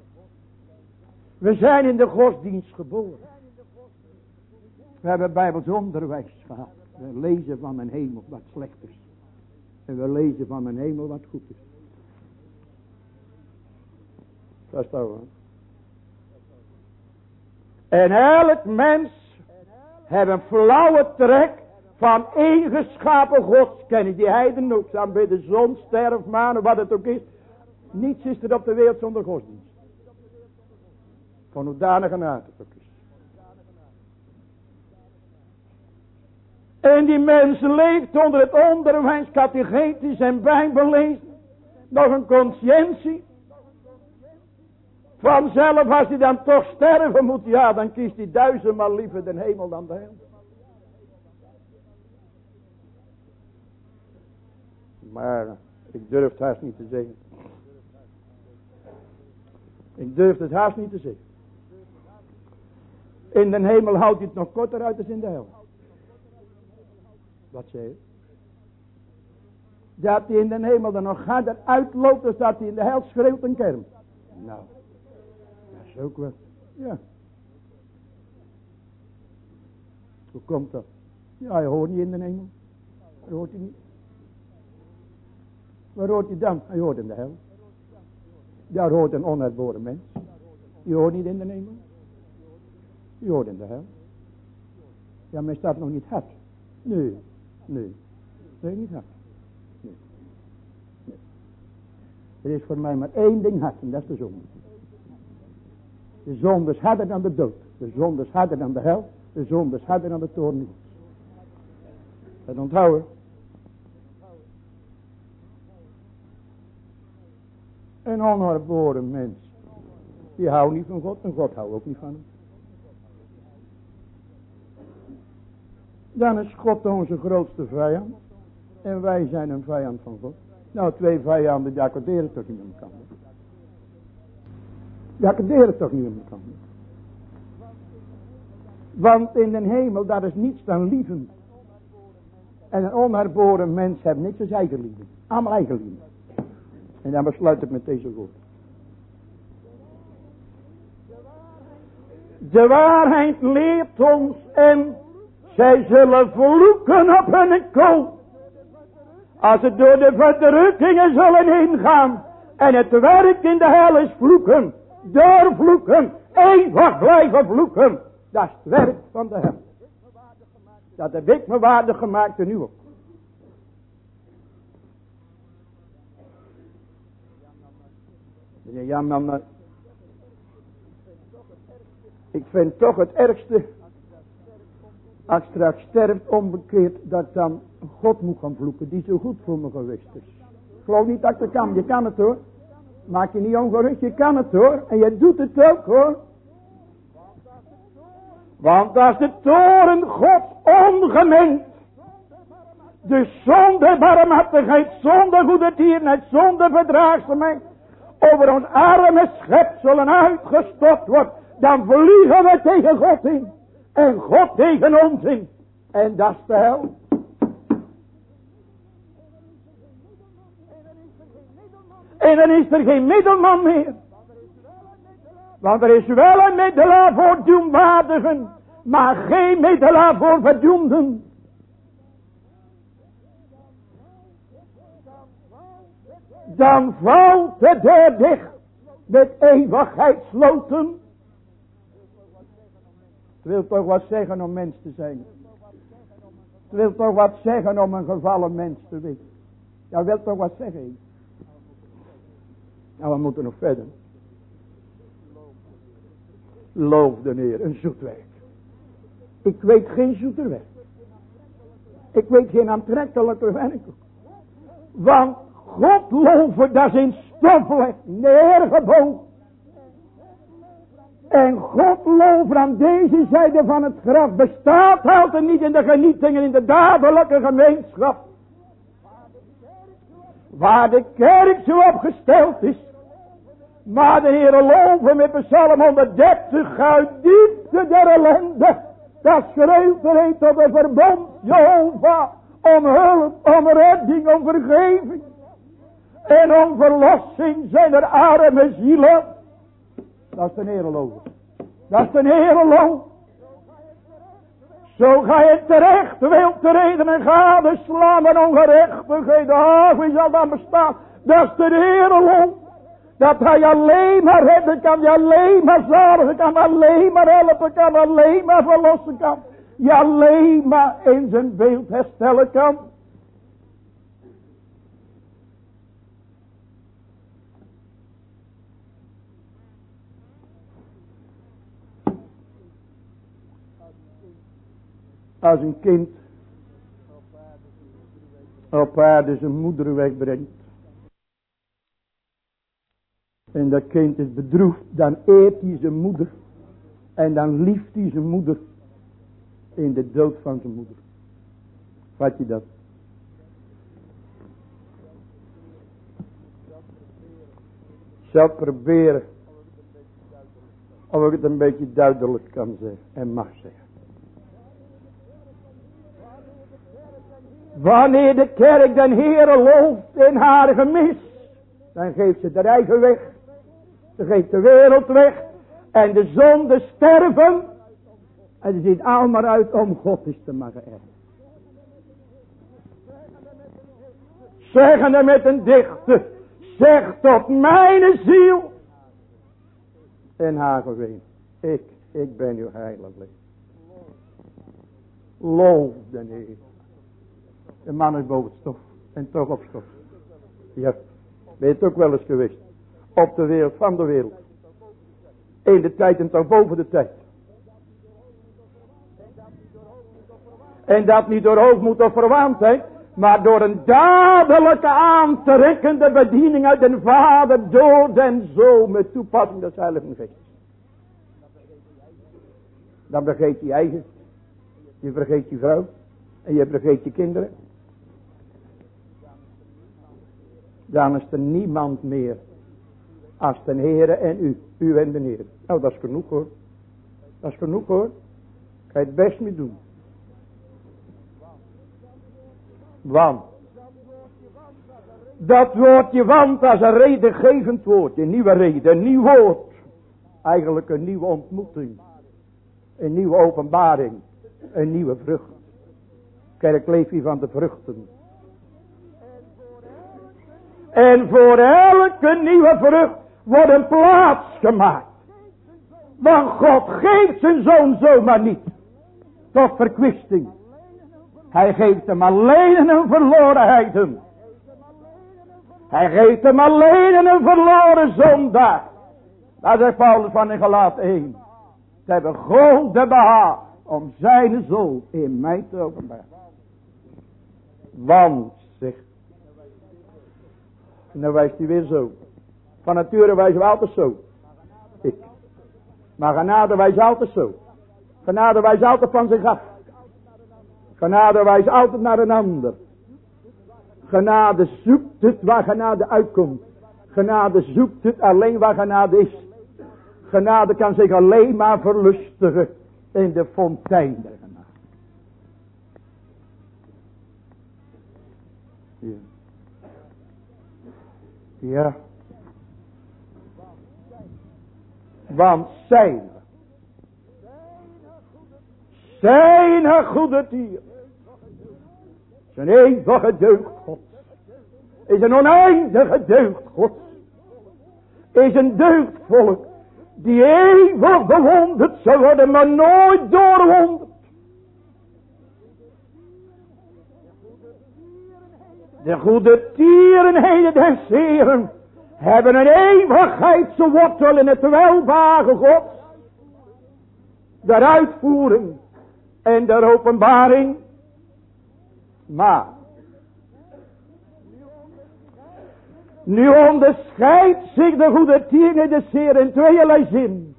We zijn in de godsdienst geboren. We hebben Bijbels onderwijs gehad. We lezen van een hemel wat slecht is. En we lezen van een hemel wat goed is. Dat is toch. En elk mens heeft een flauwe trek van ingeschapen godskennis. Die heiden ook aan bij de zon, sterf, maan, wat het ook is. Niets is er op de wereld zonder godsdienst. Van hoedanige aard het ook is. En die mens leeft onder het onderwijs, catechetisch en bijbellezen. Nog een conscientie. Vanzelf als hij dan toch sterven moet, ja, dan kiest hij duizendmaal liever de hemel dan de hel. Maar ik durf het haast niet te zeggen. Ik durf het haast niet te zeggen. In de hemel houdt hij het nog korter uit dan in de hel. Wat zeg je? Dat hij in de hemel er nog harder uitloopt, dan dat hij in de hel schreeuwt en kermt. Nou, dat is ook wel. Ja. Hoe komt dat? Ja, hij hoort niet in de hemel. Hij hoort hij niet. Waar hoort hij dan? Hij hoort in de hel. Daar hoort een onuitboren mens. Je hoort niet in de hemel. Je hoort in de hel. Ja, maar is dat nog niet hard? Nee, nee. Nee, niet hard. Nee. Nee. Er is voor mij maar één ding hard en dat is de zonde. De zonde is harder dan de dood. De zonde is harder dan de hel. De zonde is harder dan de toorn. Dat onthouden. Een onuitboren mens. Die houdt niet van God en God houdt ook niet van hem. dan is God onze grootste vijand. En wij zijn een vijand van God. Nou, twee vijanden, die accorderen toch niet met elkaar. Die accorderen toch niet met elkaar. Want in de hemel, daar is niets dan liefde. En een onherboren mens heeft niks als eigen liefde. Allemaal eigen liefde. En dan besluit ik met deze woorden. De waarheid leert ons en zij zullen vloeken op hun kop. Als het door de verdrukkingen zullen ingaan. En het werk in de hel is vloeken. Doorvloeken. Eeuwig blijven vloeken. Dat is het werk van de hel. Dat heb ik me waardig gemaakt en nu ook. Ja, man, ik vind toch het ergste, als ik straks sterft onbekeerd, dat ik dan God moet gaan vloeken, die zo goed voor me geweest is. Ik geloof niet dat ik dat kan, je kan het hoor. Maak je niet ongerust, je kan het hoor. En je doet het ook hoor. Want als de toren Gods ongemengd, de zonde barmhartigheid, zonde goedertierenheid, zonde verdraagzaamheid, over ons arme schepselen uitgestort wordt, dan vliegen we tegen God in. En God tegen ons in. En dat is de hel. En dan is er geen middelman meer. Want er is wel een middelaar voor doemwaardigen, maar geen middelaar voor verdoemden. Dan valt de deur dicht met eeuwigheid sloten. Het wil toch wat zeggen om mens te zijn. Het wil toch wat zeggen om een gevallen mens te weten. Ja, wil toch wat zeggen. Nou, we moeten nog verder. Loof de Heer, een zoet werk. Ik weet geen zoeter werk. Ik weet geen aantrekkelijker werk. Want God loven, dat is in stof neergebogen. En God loven aan deze zijde van het graf bestaat altijd niet in de genietingen, in de dadelijke gemeenschap. Waar de kerk zo opgesteld is. Maar de Heere loven met Psalm honderddertig uit diepte der ellende. Dat schreeuwt er een tot de verbond Jehovah om hulp, om redding, om vergeving. En om verlossing zijn er arme zielen. Dat is de Heere loven. Dat is de Heere loven. Zo ga je terecht, wilt treden en gadeslaan en ongerechtigheid. Ah, wie zal dan bestaan? Dat is de Heere loven. Dat hij alleen maar redden kan, je alleen maar zaligen kan, alleen maar helpen kan, alleen maar verlossen kan. Je alleen maar in zijn beeld herstellen kan. Als een kind op aarde zijn moeder wegbrengt. En dat kind is bedroefd, dan eert hij zijn moeder. En dan lieft hij zijn moeder. In de dood van zijn moeder. Vat je dat? Ik zal proberen. Of ik het een beetje duidelijk kan zeggen. En mag zeggen. Wanneer de kerk den Heere looft in haar gemis. Dan geeft ze de eigen weg. Ze geeft de wereld weg. En de zonden sterven. En ze ziet allemaal uit om God eens te maken erven. Zeggende met een dichter. Zeg tot mijn ziel. En haar geween. Ik, ik ben uw heiligling. Loof de Heer. De man is boven het stof. En toch op stof. Ja. Ben je het ook wel eens geweest. Op de wereld van de wereld. In de tijd en toch boven de tijd. En dat niet door hoogmoed of verwaandheid. Maar door een dadelijke aantrekkende bediening uit den Vader. Door den Zoon met toepassing des Heiligen Geestes. Dan vergeet je eigen. Je vergeet je vrouw. En je vergeet je kinderen. Dan is er niemand meer als de Heere en u. U en de Heere. Nou, dat is genoeg hoor. Dat is genoeg hoor. Kan je het best mee doen. Want. Dat woordje want als een redengevend woordje. Een nieuwe reden. Een nieuw woord. Eigenlijk een nieuwe ontmoeting. Een nieuwe openbaring. Een nieuwe vrucht. Kerk leef je van de vruchten. En voor elke nieuwe vrucht wordt een plaats gemaakt. Want God geeft zijn zoon zomaar niet. Tot verkwisting. Hij geeft hem alleen in een verlorenheid. Hij geeft hem alleen in een verloren zondaar. Daar zegt Paulus van in Galaten één. Ze hebben God de behaag om zijn zoon in mij te openbaren. Want, zegt. Nou wijst hij weer zo. Van nature wijzen we altijd zo. Ik. Maar genade wijst altijd zo. Genade wijst altijd van zich af. Genade wijst altijd naar een ander. Genade zoekt het waar genade uitkomt. Genade zoekt het alleen waar genade is. Genade kan zich alleen maar verlustigen in de fontein der genade. Ja. Ja. Want zijn. Zijn goede dier. Zijn eeuwige deugd God. Is een oneindige deugd God. Is een deugdvolk. Die eeuwig bewonderd zal worden. Maar nooit doorwonderd. De goede tierenheden des Heeren. Hebben een eeuwigheidse wortel in het welbare God. De uitvoering. En de openbaring. Maar. Nu onderscheidt zich de goede tierenheden des Heeren in tweeërlei zin.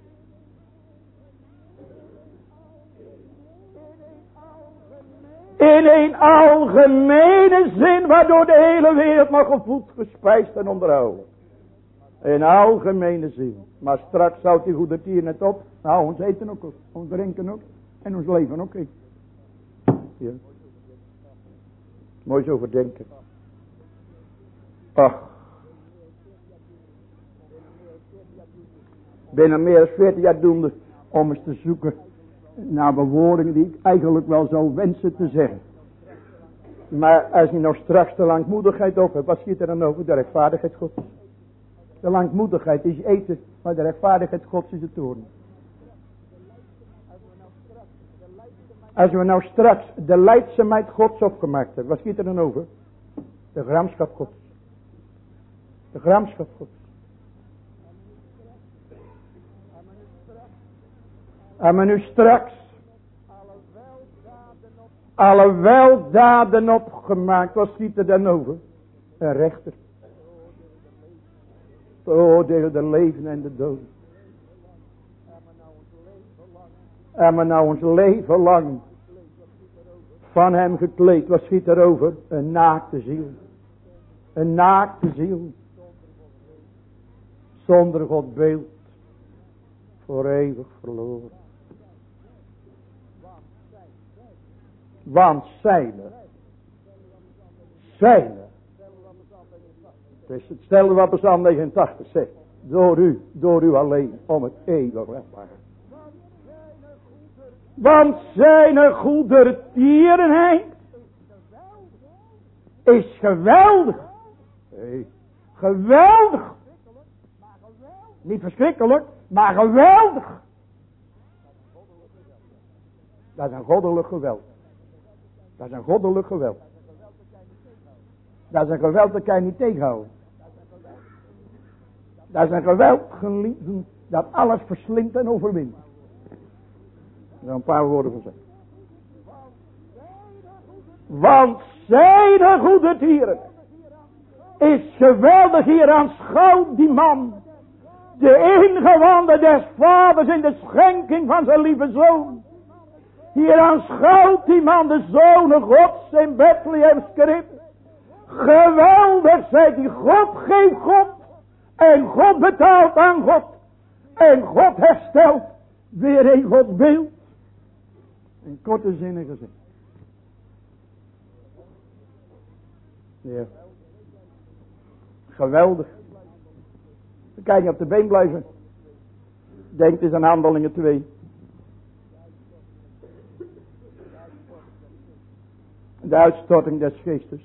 In een algemene zin waardoor de hele wereld mag gevoed, gespijsd en onderhouden. In algemene zin. Maar straks houdt die goede tier net op. Nou, ons eten ook op. Ons drinken ook. En ons leven ook. Ja. Mooi zo overdenken. Ach. Binnen meer dan veertig jaar doende om eens te zoeken naar bewoordingen die ik eigenlijk wel zou wensen te zeggen. Maar als je nou straks de langmoedigheid op hebt, wat schiet er dan over? De rechtvaardigheid Gods. De langmoedigheid is eten, maar de rechtvaardigheid Gods is de toorn. Als we nou straks de lijdzaamheid Gods opgemaakt hebben, wat schiet er dan over? De gramschap Gods. De gramschap Gods. En men nu straks alle weldaden opgemaakt, wat schiet er dan over? Een rechter. Te oordelen de leven en de dood. En men nou ons leven lang van hem gekleed, wat schiet er over? Een naakte ziel. Een naakte ziel. Zonder God beeld. Voor eeuwig verloren. Want zijne. Zijne. Het is hetzelfde wat Psalm negenentachtig zegt. Door u, door u alleen, om het eeuwig rechtvaardig. Want zijn goedertierenheid is geweldig. Nee, geweldig. Niet verschrikkelijk, maar geweldig. Dat is een goddelijk geweld. Dat is een goddelijk geweld. Dat is een geweld dat kan je niet tegenhouden. Dat is een geweld, geliefden, dat alles verslindt en overwint. Er zijn een paar woorden van zeggen. Want zijn goede dieren is geweldig hier aanschouwd die man. De ingewanden des vaders in de schenking van zijn lieve zoon. Hier aanschouwt die man de zonen Gods in Bethlehem skrip. Geweldig, zei die, God geeft God. En God betaalt aan God. En God herstelt weer in Gods beeld. In korte zinnen gezegd. Ja. Geweldig. Dan kan je op de been blijven. Denk eens aan Handelingen twee. De uitstorting des geestes.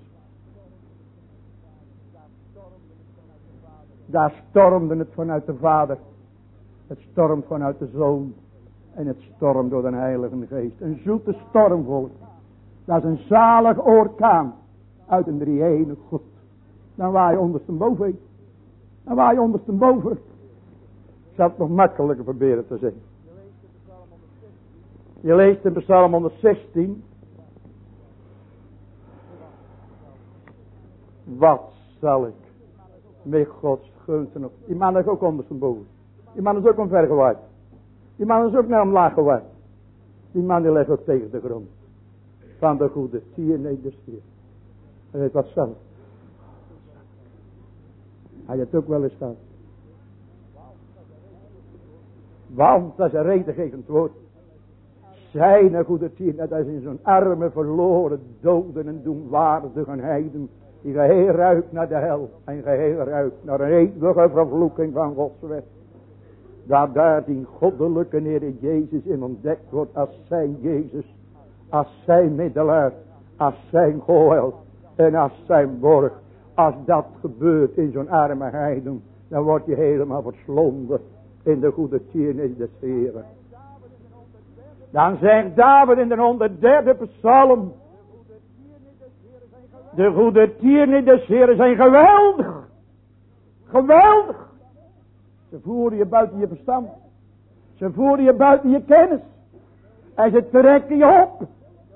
Daar stormde het vanuit de Vader. Het stormt vanuit de Zoon. En het stormt door de Heilige Geest. Een zoete stormvolk. Dat is een zalig orkaan. Uit een drie-enige God. Dan waai je ondersteboven. Dan waai je ondersteboven. Ik zal het nog makkelijker proberen te zeggen. Je leest in Psalm honderdzestien. Wat zal ik met Gods gunsten nog. Die man is ook ondersteboven. Die man is ook omvergewaaid. Die man is ook naar omlaag gewaaid. Die man die ligt ook tegen de grond. Van de goede tierenheid des Heer. Hij weet wat zelf. Hij het ook wel eens gehad. Want, dat is een redengevend woord. Zijn goede tierenheid, dat is in zo'n arme, verloren, doden en doenwaardige heiden. Die geheel ruikt naar de hel. En geheel ruikt naar een eeuwige vervloeking van Gods wet. Dat daar die goddelijke Heer Jezus in ontdekt wordt als zijn Jezus. Als zijn middelaar. Als zijn geheil. En als zijn borg. Als dat gebeurt in zo'n arme heiden. Dan word je helemaal verslonden. In de goede tierenheid des Heeren. Dan zegt David in de honderdderde psalm. De goede tierenheid des Heeren zijn geweldig. Geweldig. Ze voeren je buiten je verstand. Ze voeren je buiten je kennis. En ze trekken je op.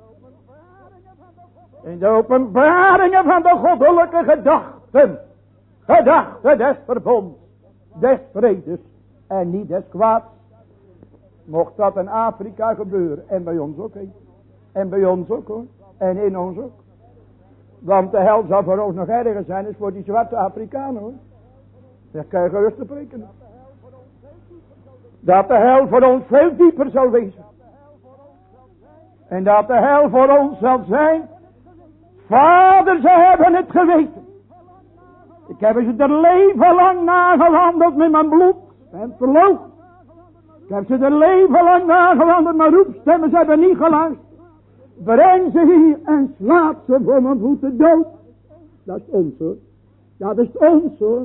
In de openbaringen van de goddelijke gedachten. Gedachten des verbonds. Des vredes. En niet des kwaads. Mocht dat in Afrika gebeuren. En bij ons ook. He. En bij ons ook hoor. En in ons ook. Want de hel zal voor ons nog erger zijn. Is voor die zwarte Afrikanen hoor. Dat kan je gerust spreken. Dat de hel voor ons veel dieper zal wezen. En dat de hel voor ons zal zijn. Vader, ze hebben het geweten. Ik heb ze er leven lang nagewandeld met mijn bloed. En verloofd. Ik heb ze er leven lang nagewandeld, maar roepstemmen, ze hebben niet geluisterd. Breng ze hier en slaat ze voor mijn voeten dood. Dat is ons hoor. Dat is ons hoor.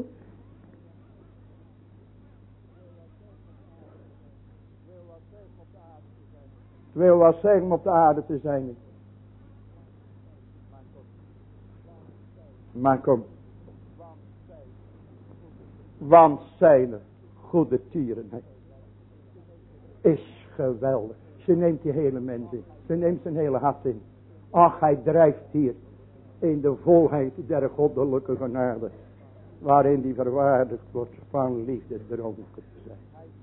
Ik wil wat zeggen om op de aarde te zijn. Maar kom. Want zijn goede tierenheid is geweldig. Ze neemt die hele mens in. Ze neemt zijn hele hart in. Ach, hij drijft hier in de volheid der goddelijke genade. Waarin die verwaardigd wordt van liefde dronken te zijn.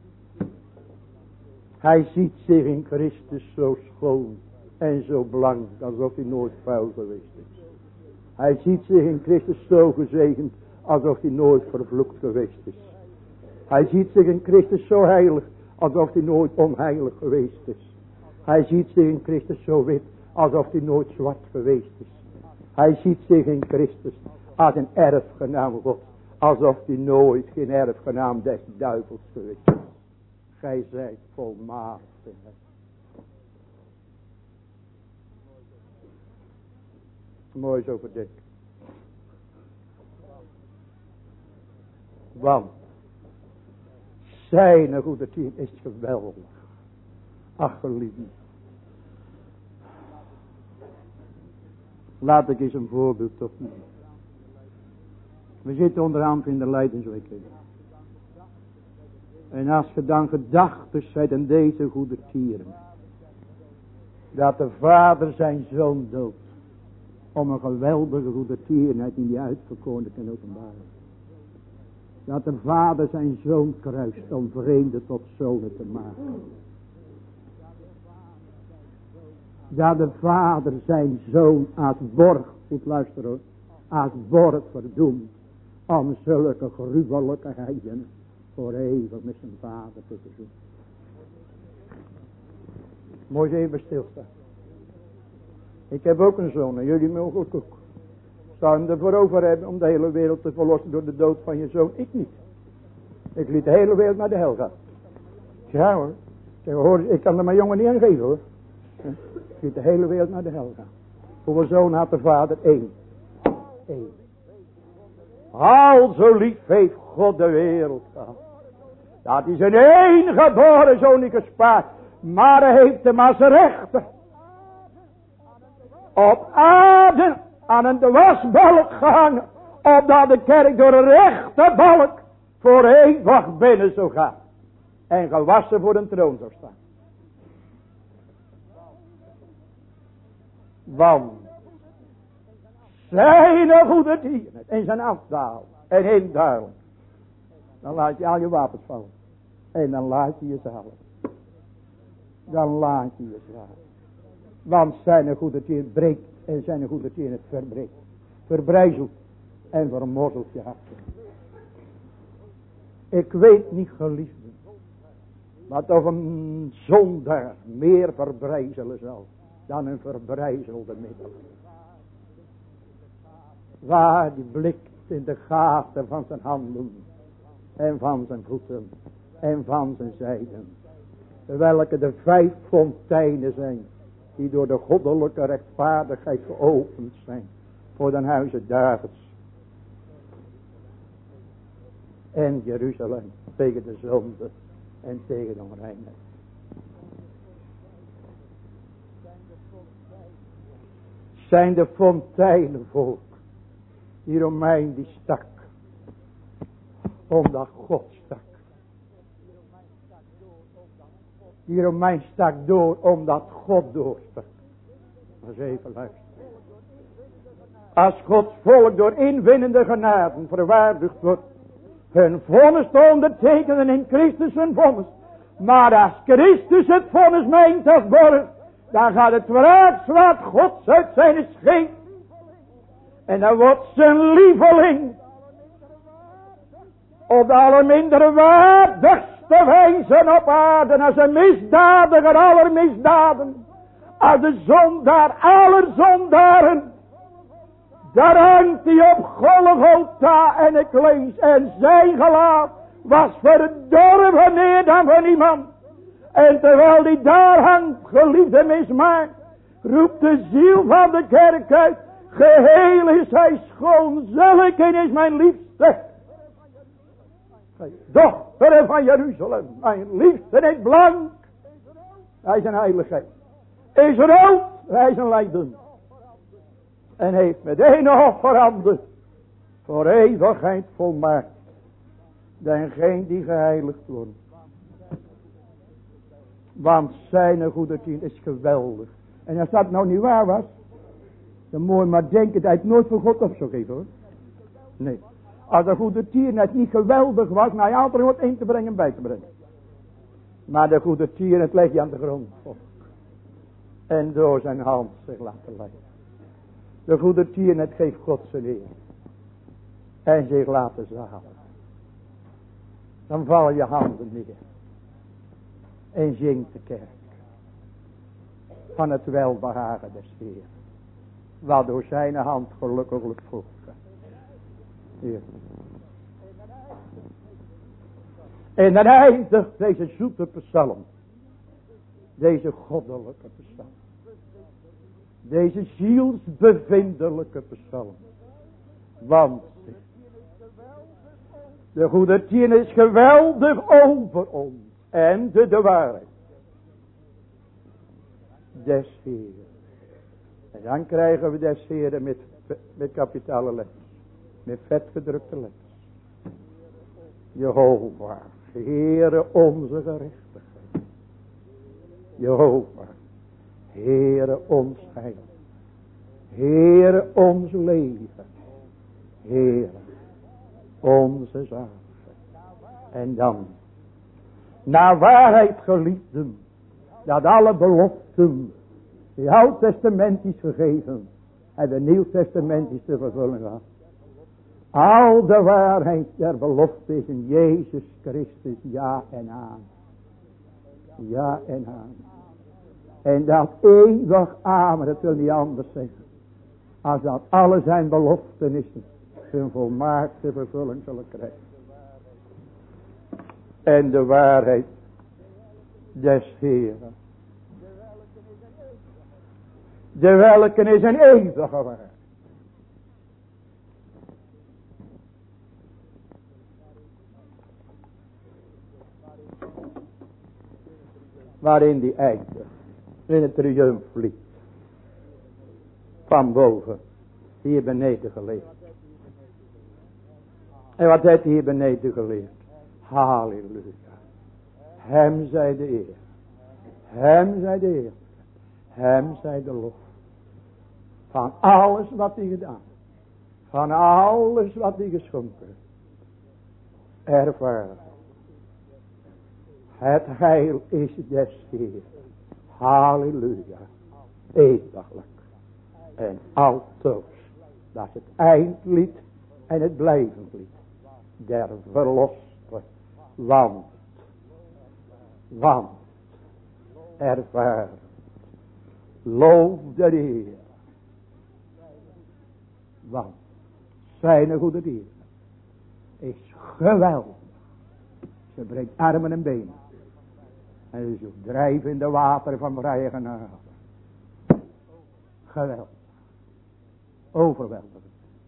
Hij ziet zich in Christus zo schoon en zo blank alsof hij nooit vuil geweest is. Hij ziet zich in Christus zo gezegend alsof hij nooit vervloekt geweest is. Hij ziet zich in Christus zo heilig alsof hij nooit onheilig geweest is. Hij ziet zich in Christus zo wit alsof hij nooit zwart geweest is. Hij ziet zich in Christus als een erfgenaam God, alsof hij nooit geen erfgenaam des duivels geweest is. Gij zijt volmaakt in hem. Mooi zo verdenken. Want zijn goede tien is geweldig. Ach geliefde. Laat ik eens een voorbeeld opnemen. We zitten onderhand in de Lijdensweek. En als je dan gedachten zijt aan deze goede tieren. Dat de vader zijn zoon doodt. Om een geweldige goede tierenheid in die uitverkorene te openbaren. Dat de vader zijn zoon kruist om vreemden tot zonen te maken. dat de vader zijn zoon als borg, goed luisteren hoor, als borg verdoemt om zulke gruwelijkheden voor eeuwig met zijn vader te doen. Moet je even stilstaan. Ik heb ook een zoon en jullie mogelijk ook. Zou hem ervoor over hebben om de hele wereld te verlossen door de dood van je zoon? Ik niet. Ik liet de hele wereld naar de hel gaan. Ja hoor. Ik, hoor, ik kan er mijn jongen niet aan geven hoor. Ik liet de hele wereld naar de hel gaan. Hoeveel zoon had de vader? Eén. Eén. Al zo lief heeft God de wereld gehad. Dat is een één geboren zoon niet gespaard. Maar hij heeft hem als rechter op aarde aan een dwarsbalk gehangen. Opdat de kerk door een rechte balk voor eeuwig binnen zou gaan. En gewassen voor een troon zou staan. Want zijn goede dieren in zijn afdaal en indalen. Dan laat je al je wapens vallen. En dan laat je je zalen. Dan laat je je zalen. Want zijn goede dier breekt en zijn goede dier het verbreekt. Verbrijzelt en vermorzelt je hart. Ik weet niet geliefden. Wat of een zondaar meer verbrijzelen zal dan een verbrijzelde middel. Waar die blikt in de gaten van zijn handen en van zijn voeten en van zijn zijden. Welke de vijf fonteinen zijn die door de goddelijke rechtvaardigheid geopend zijn voor den huize Davids. En Jeruzalem tegen de zonde en tegen de onreinheid. Zijn de fonteinen volk. Die Romein die stak. Omdat God stak. Die Romein stak door omdat God doorstak. Maar eens even luisteren. Als Gods volk door inwinnende genaden verwaardigd wordt. Hun vonnis te ondertekenen in Christus hun vonnis. Maar als Christus het vonnis meent als borg. Dan gaat het wraakzwaard Gods uit zijn scheep. En dan wordt zijn lieveling. Op de allerminderwaardigste wijze op aarde. Als een misdadiger aller misdaden. Als de zondaar aller zondaren. Daar hangt hij op Golgotha en ik lees. En zijn gelaat was verdorven meer dan van iemand. En terwijl hij daar hangt, geliefde mismaakt, roept de ziel van de kerk uit. Geheel is hij schoon, zulke is mijn liefste. Dochter van Jeruzalem, mijn liefste is blank. Hij is een heiligheid. Is rood, hij is een lijden. En heeft met een offerande voor eeuwigheid volmaakt. Dan geen die geheiligd worden. Want zijn goede tien is geweldig. En als dat nou niet waar was, dan moet je maar denken dat hij het nooit voor God op zou geven hoor. Nee. Als de goede tier net niet geweldig was, nou je altijd wat in te brengen en bij te brengen. Maar de goede tier, het leg je aan de grond. En door zijn hand zich laten leiden. De goede tier, het geeft God zijn eer. En zich laten zalen. Dan vallen je handen neer. En zingt de kerk. Van het welbehagen des Heer. Wat door zijn hand gelukkiglijk voortgaat. Hier. En dan eindigt deze zoete psalm. Deze goddelijke psalm. Deze zielsbevindelijke psalm. Want de goede tien is geweldig over ons. En de, de waarheid. Des Heeren. En dan krijgen we des Heeren met, met kapitale letters. Met vetgedrukte letters. Jehovah. Heere onze gerechtigheid. Jehovah. Heere ons heil. Heere ons leven. Heere onze zaken. En dan. Naar waarheid geliefden. Dat alle beloften Die Oud Testament is gegeven. En de Nieuw Testament is te vervullen gehad. Al de waarheid der belofte is in Jezus Christus. Ja en amen. Ja en amen. En dat eeuwig amen, dat wil niet anders zeggen. Als dat alle zijn beloftenissen hun volmaakte vervulling zullen krijgen. En de waarheid des Heeren. De welke is een eeuwige waarheid. Waarin die eindigt. In het triumflied. Van boven. Hier beneden geleerd. En wat heeft hij hier beneden geleerd? Halleluja. Hem zij de eer. Hem zij de eer. Hem zij de lof. Van alles wat hij gedaan. Van alles wat hij geschonken. Ervaar. Het heil is des Heeren. Halleluja. Eeuwiglijk. En altoos. Dat is het eindlied en het blijvend lied. Der verloste. Want. Want. Ervaar. Loof de Heer. Want. Zijn goede Heer. Is geweldig. Ze breekt armen en benen. En ze drijven in de wateren van vrije genade. Geweldig. Overweldigend.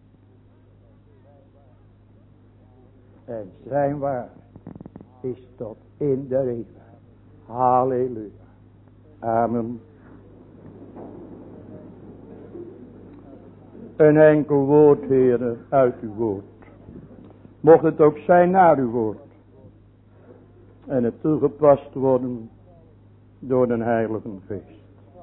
En zijn waar is tot in de eeuwigheid. Halleluja. Amen. Een enkel woord, Heere, uit uw woord. Mocht het ook zijn naar uw woord. En het toegepast worden door de Heilige Geest.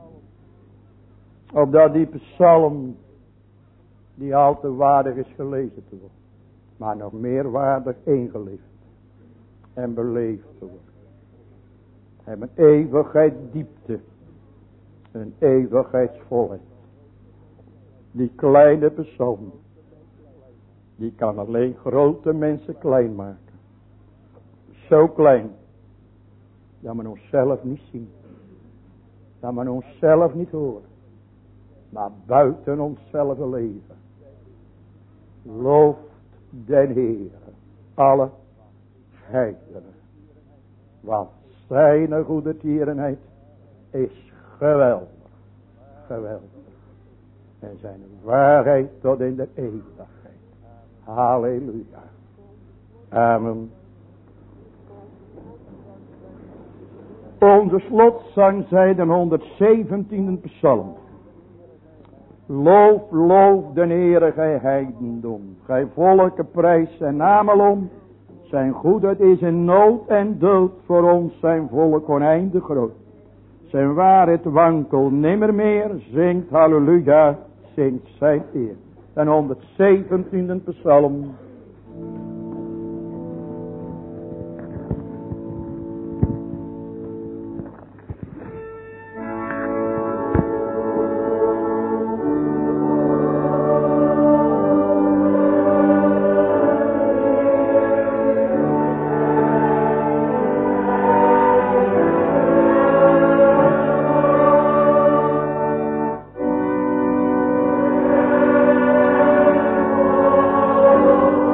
Opdat die psalm, die al te waardig is gelezen te worden. Maar nog meer waardig ingeleefd. En beleefd te worden. En een eeuwigheid diepte. Een eeuwigheidsvolheid. Die kleine persoon. Die kan alleen grote mensen klein maken. Zo klein. Dat we onszelf niet zien. Dat we onszelf niet horen. Maar buiten onszelf leven. Looft den Heer. Alle heidenen. Want zijn goede tierenheid is geweldig. Geweldig. En zijn waarheid tot in de eeuwigheid. Halleluja. Amen. Onze slotzang zij de honderdzeventiende psalm. Loof, loof de Heere, gij heidendom. Gij volken prijs zijn naam om. Zijn goedheid is in nood en dood. Voor ons zijn volk oneindig groot. Zijn waarheid wankel nimmer meer. Zingt halleluja, zingt zijn eer. De honderdzeventiende psalm. Oh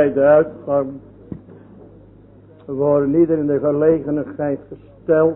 bij de uitgang worden ieder in de gelegenheid gesteld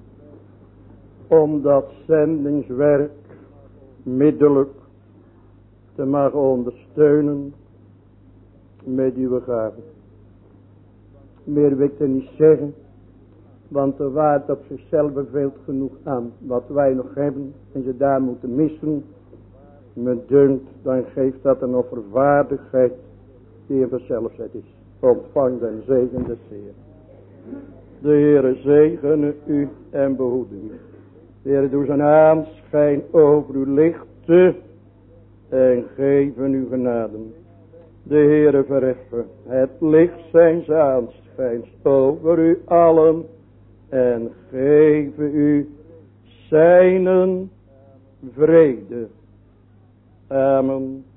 om dat zendingswerk middelijk te mogen ondersteunen met uw gaven. Meer wil ik er niet zeggen, want er waard op zichzelf beveelt genoeg aan wat wij nog hebben en ze daar moeten missen. Me dunkt, dan geeft dat een offervaardigheid die in vanzelf is. Ontvang den zegen des Heer. De Heere zegene u en behoede u. De Heere doe zijn aanschijn over uw lichten en geven u genade. De Heere verheffen het licht zijns aanschijns over u allen en geven u zijnen vrede. Amen.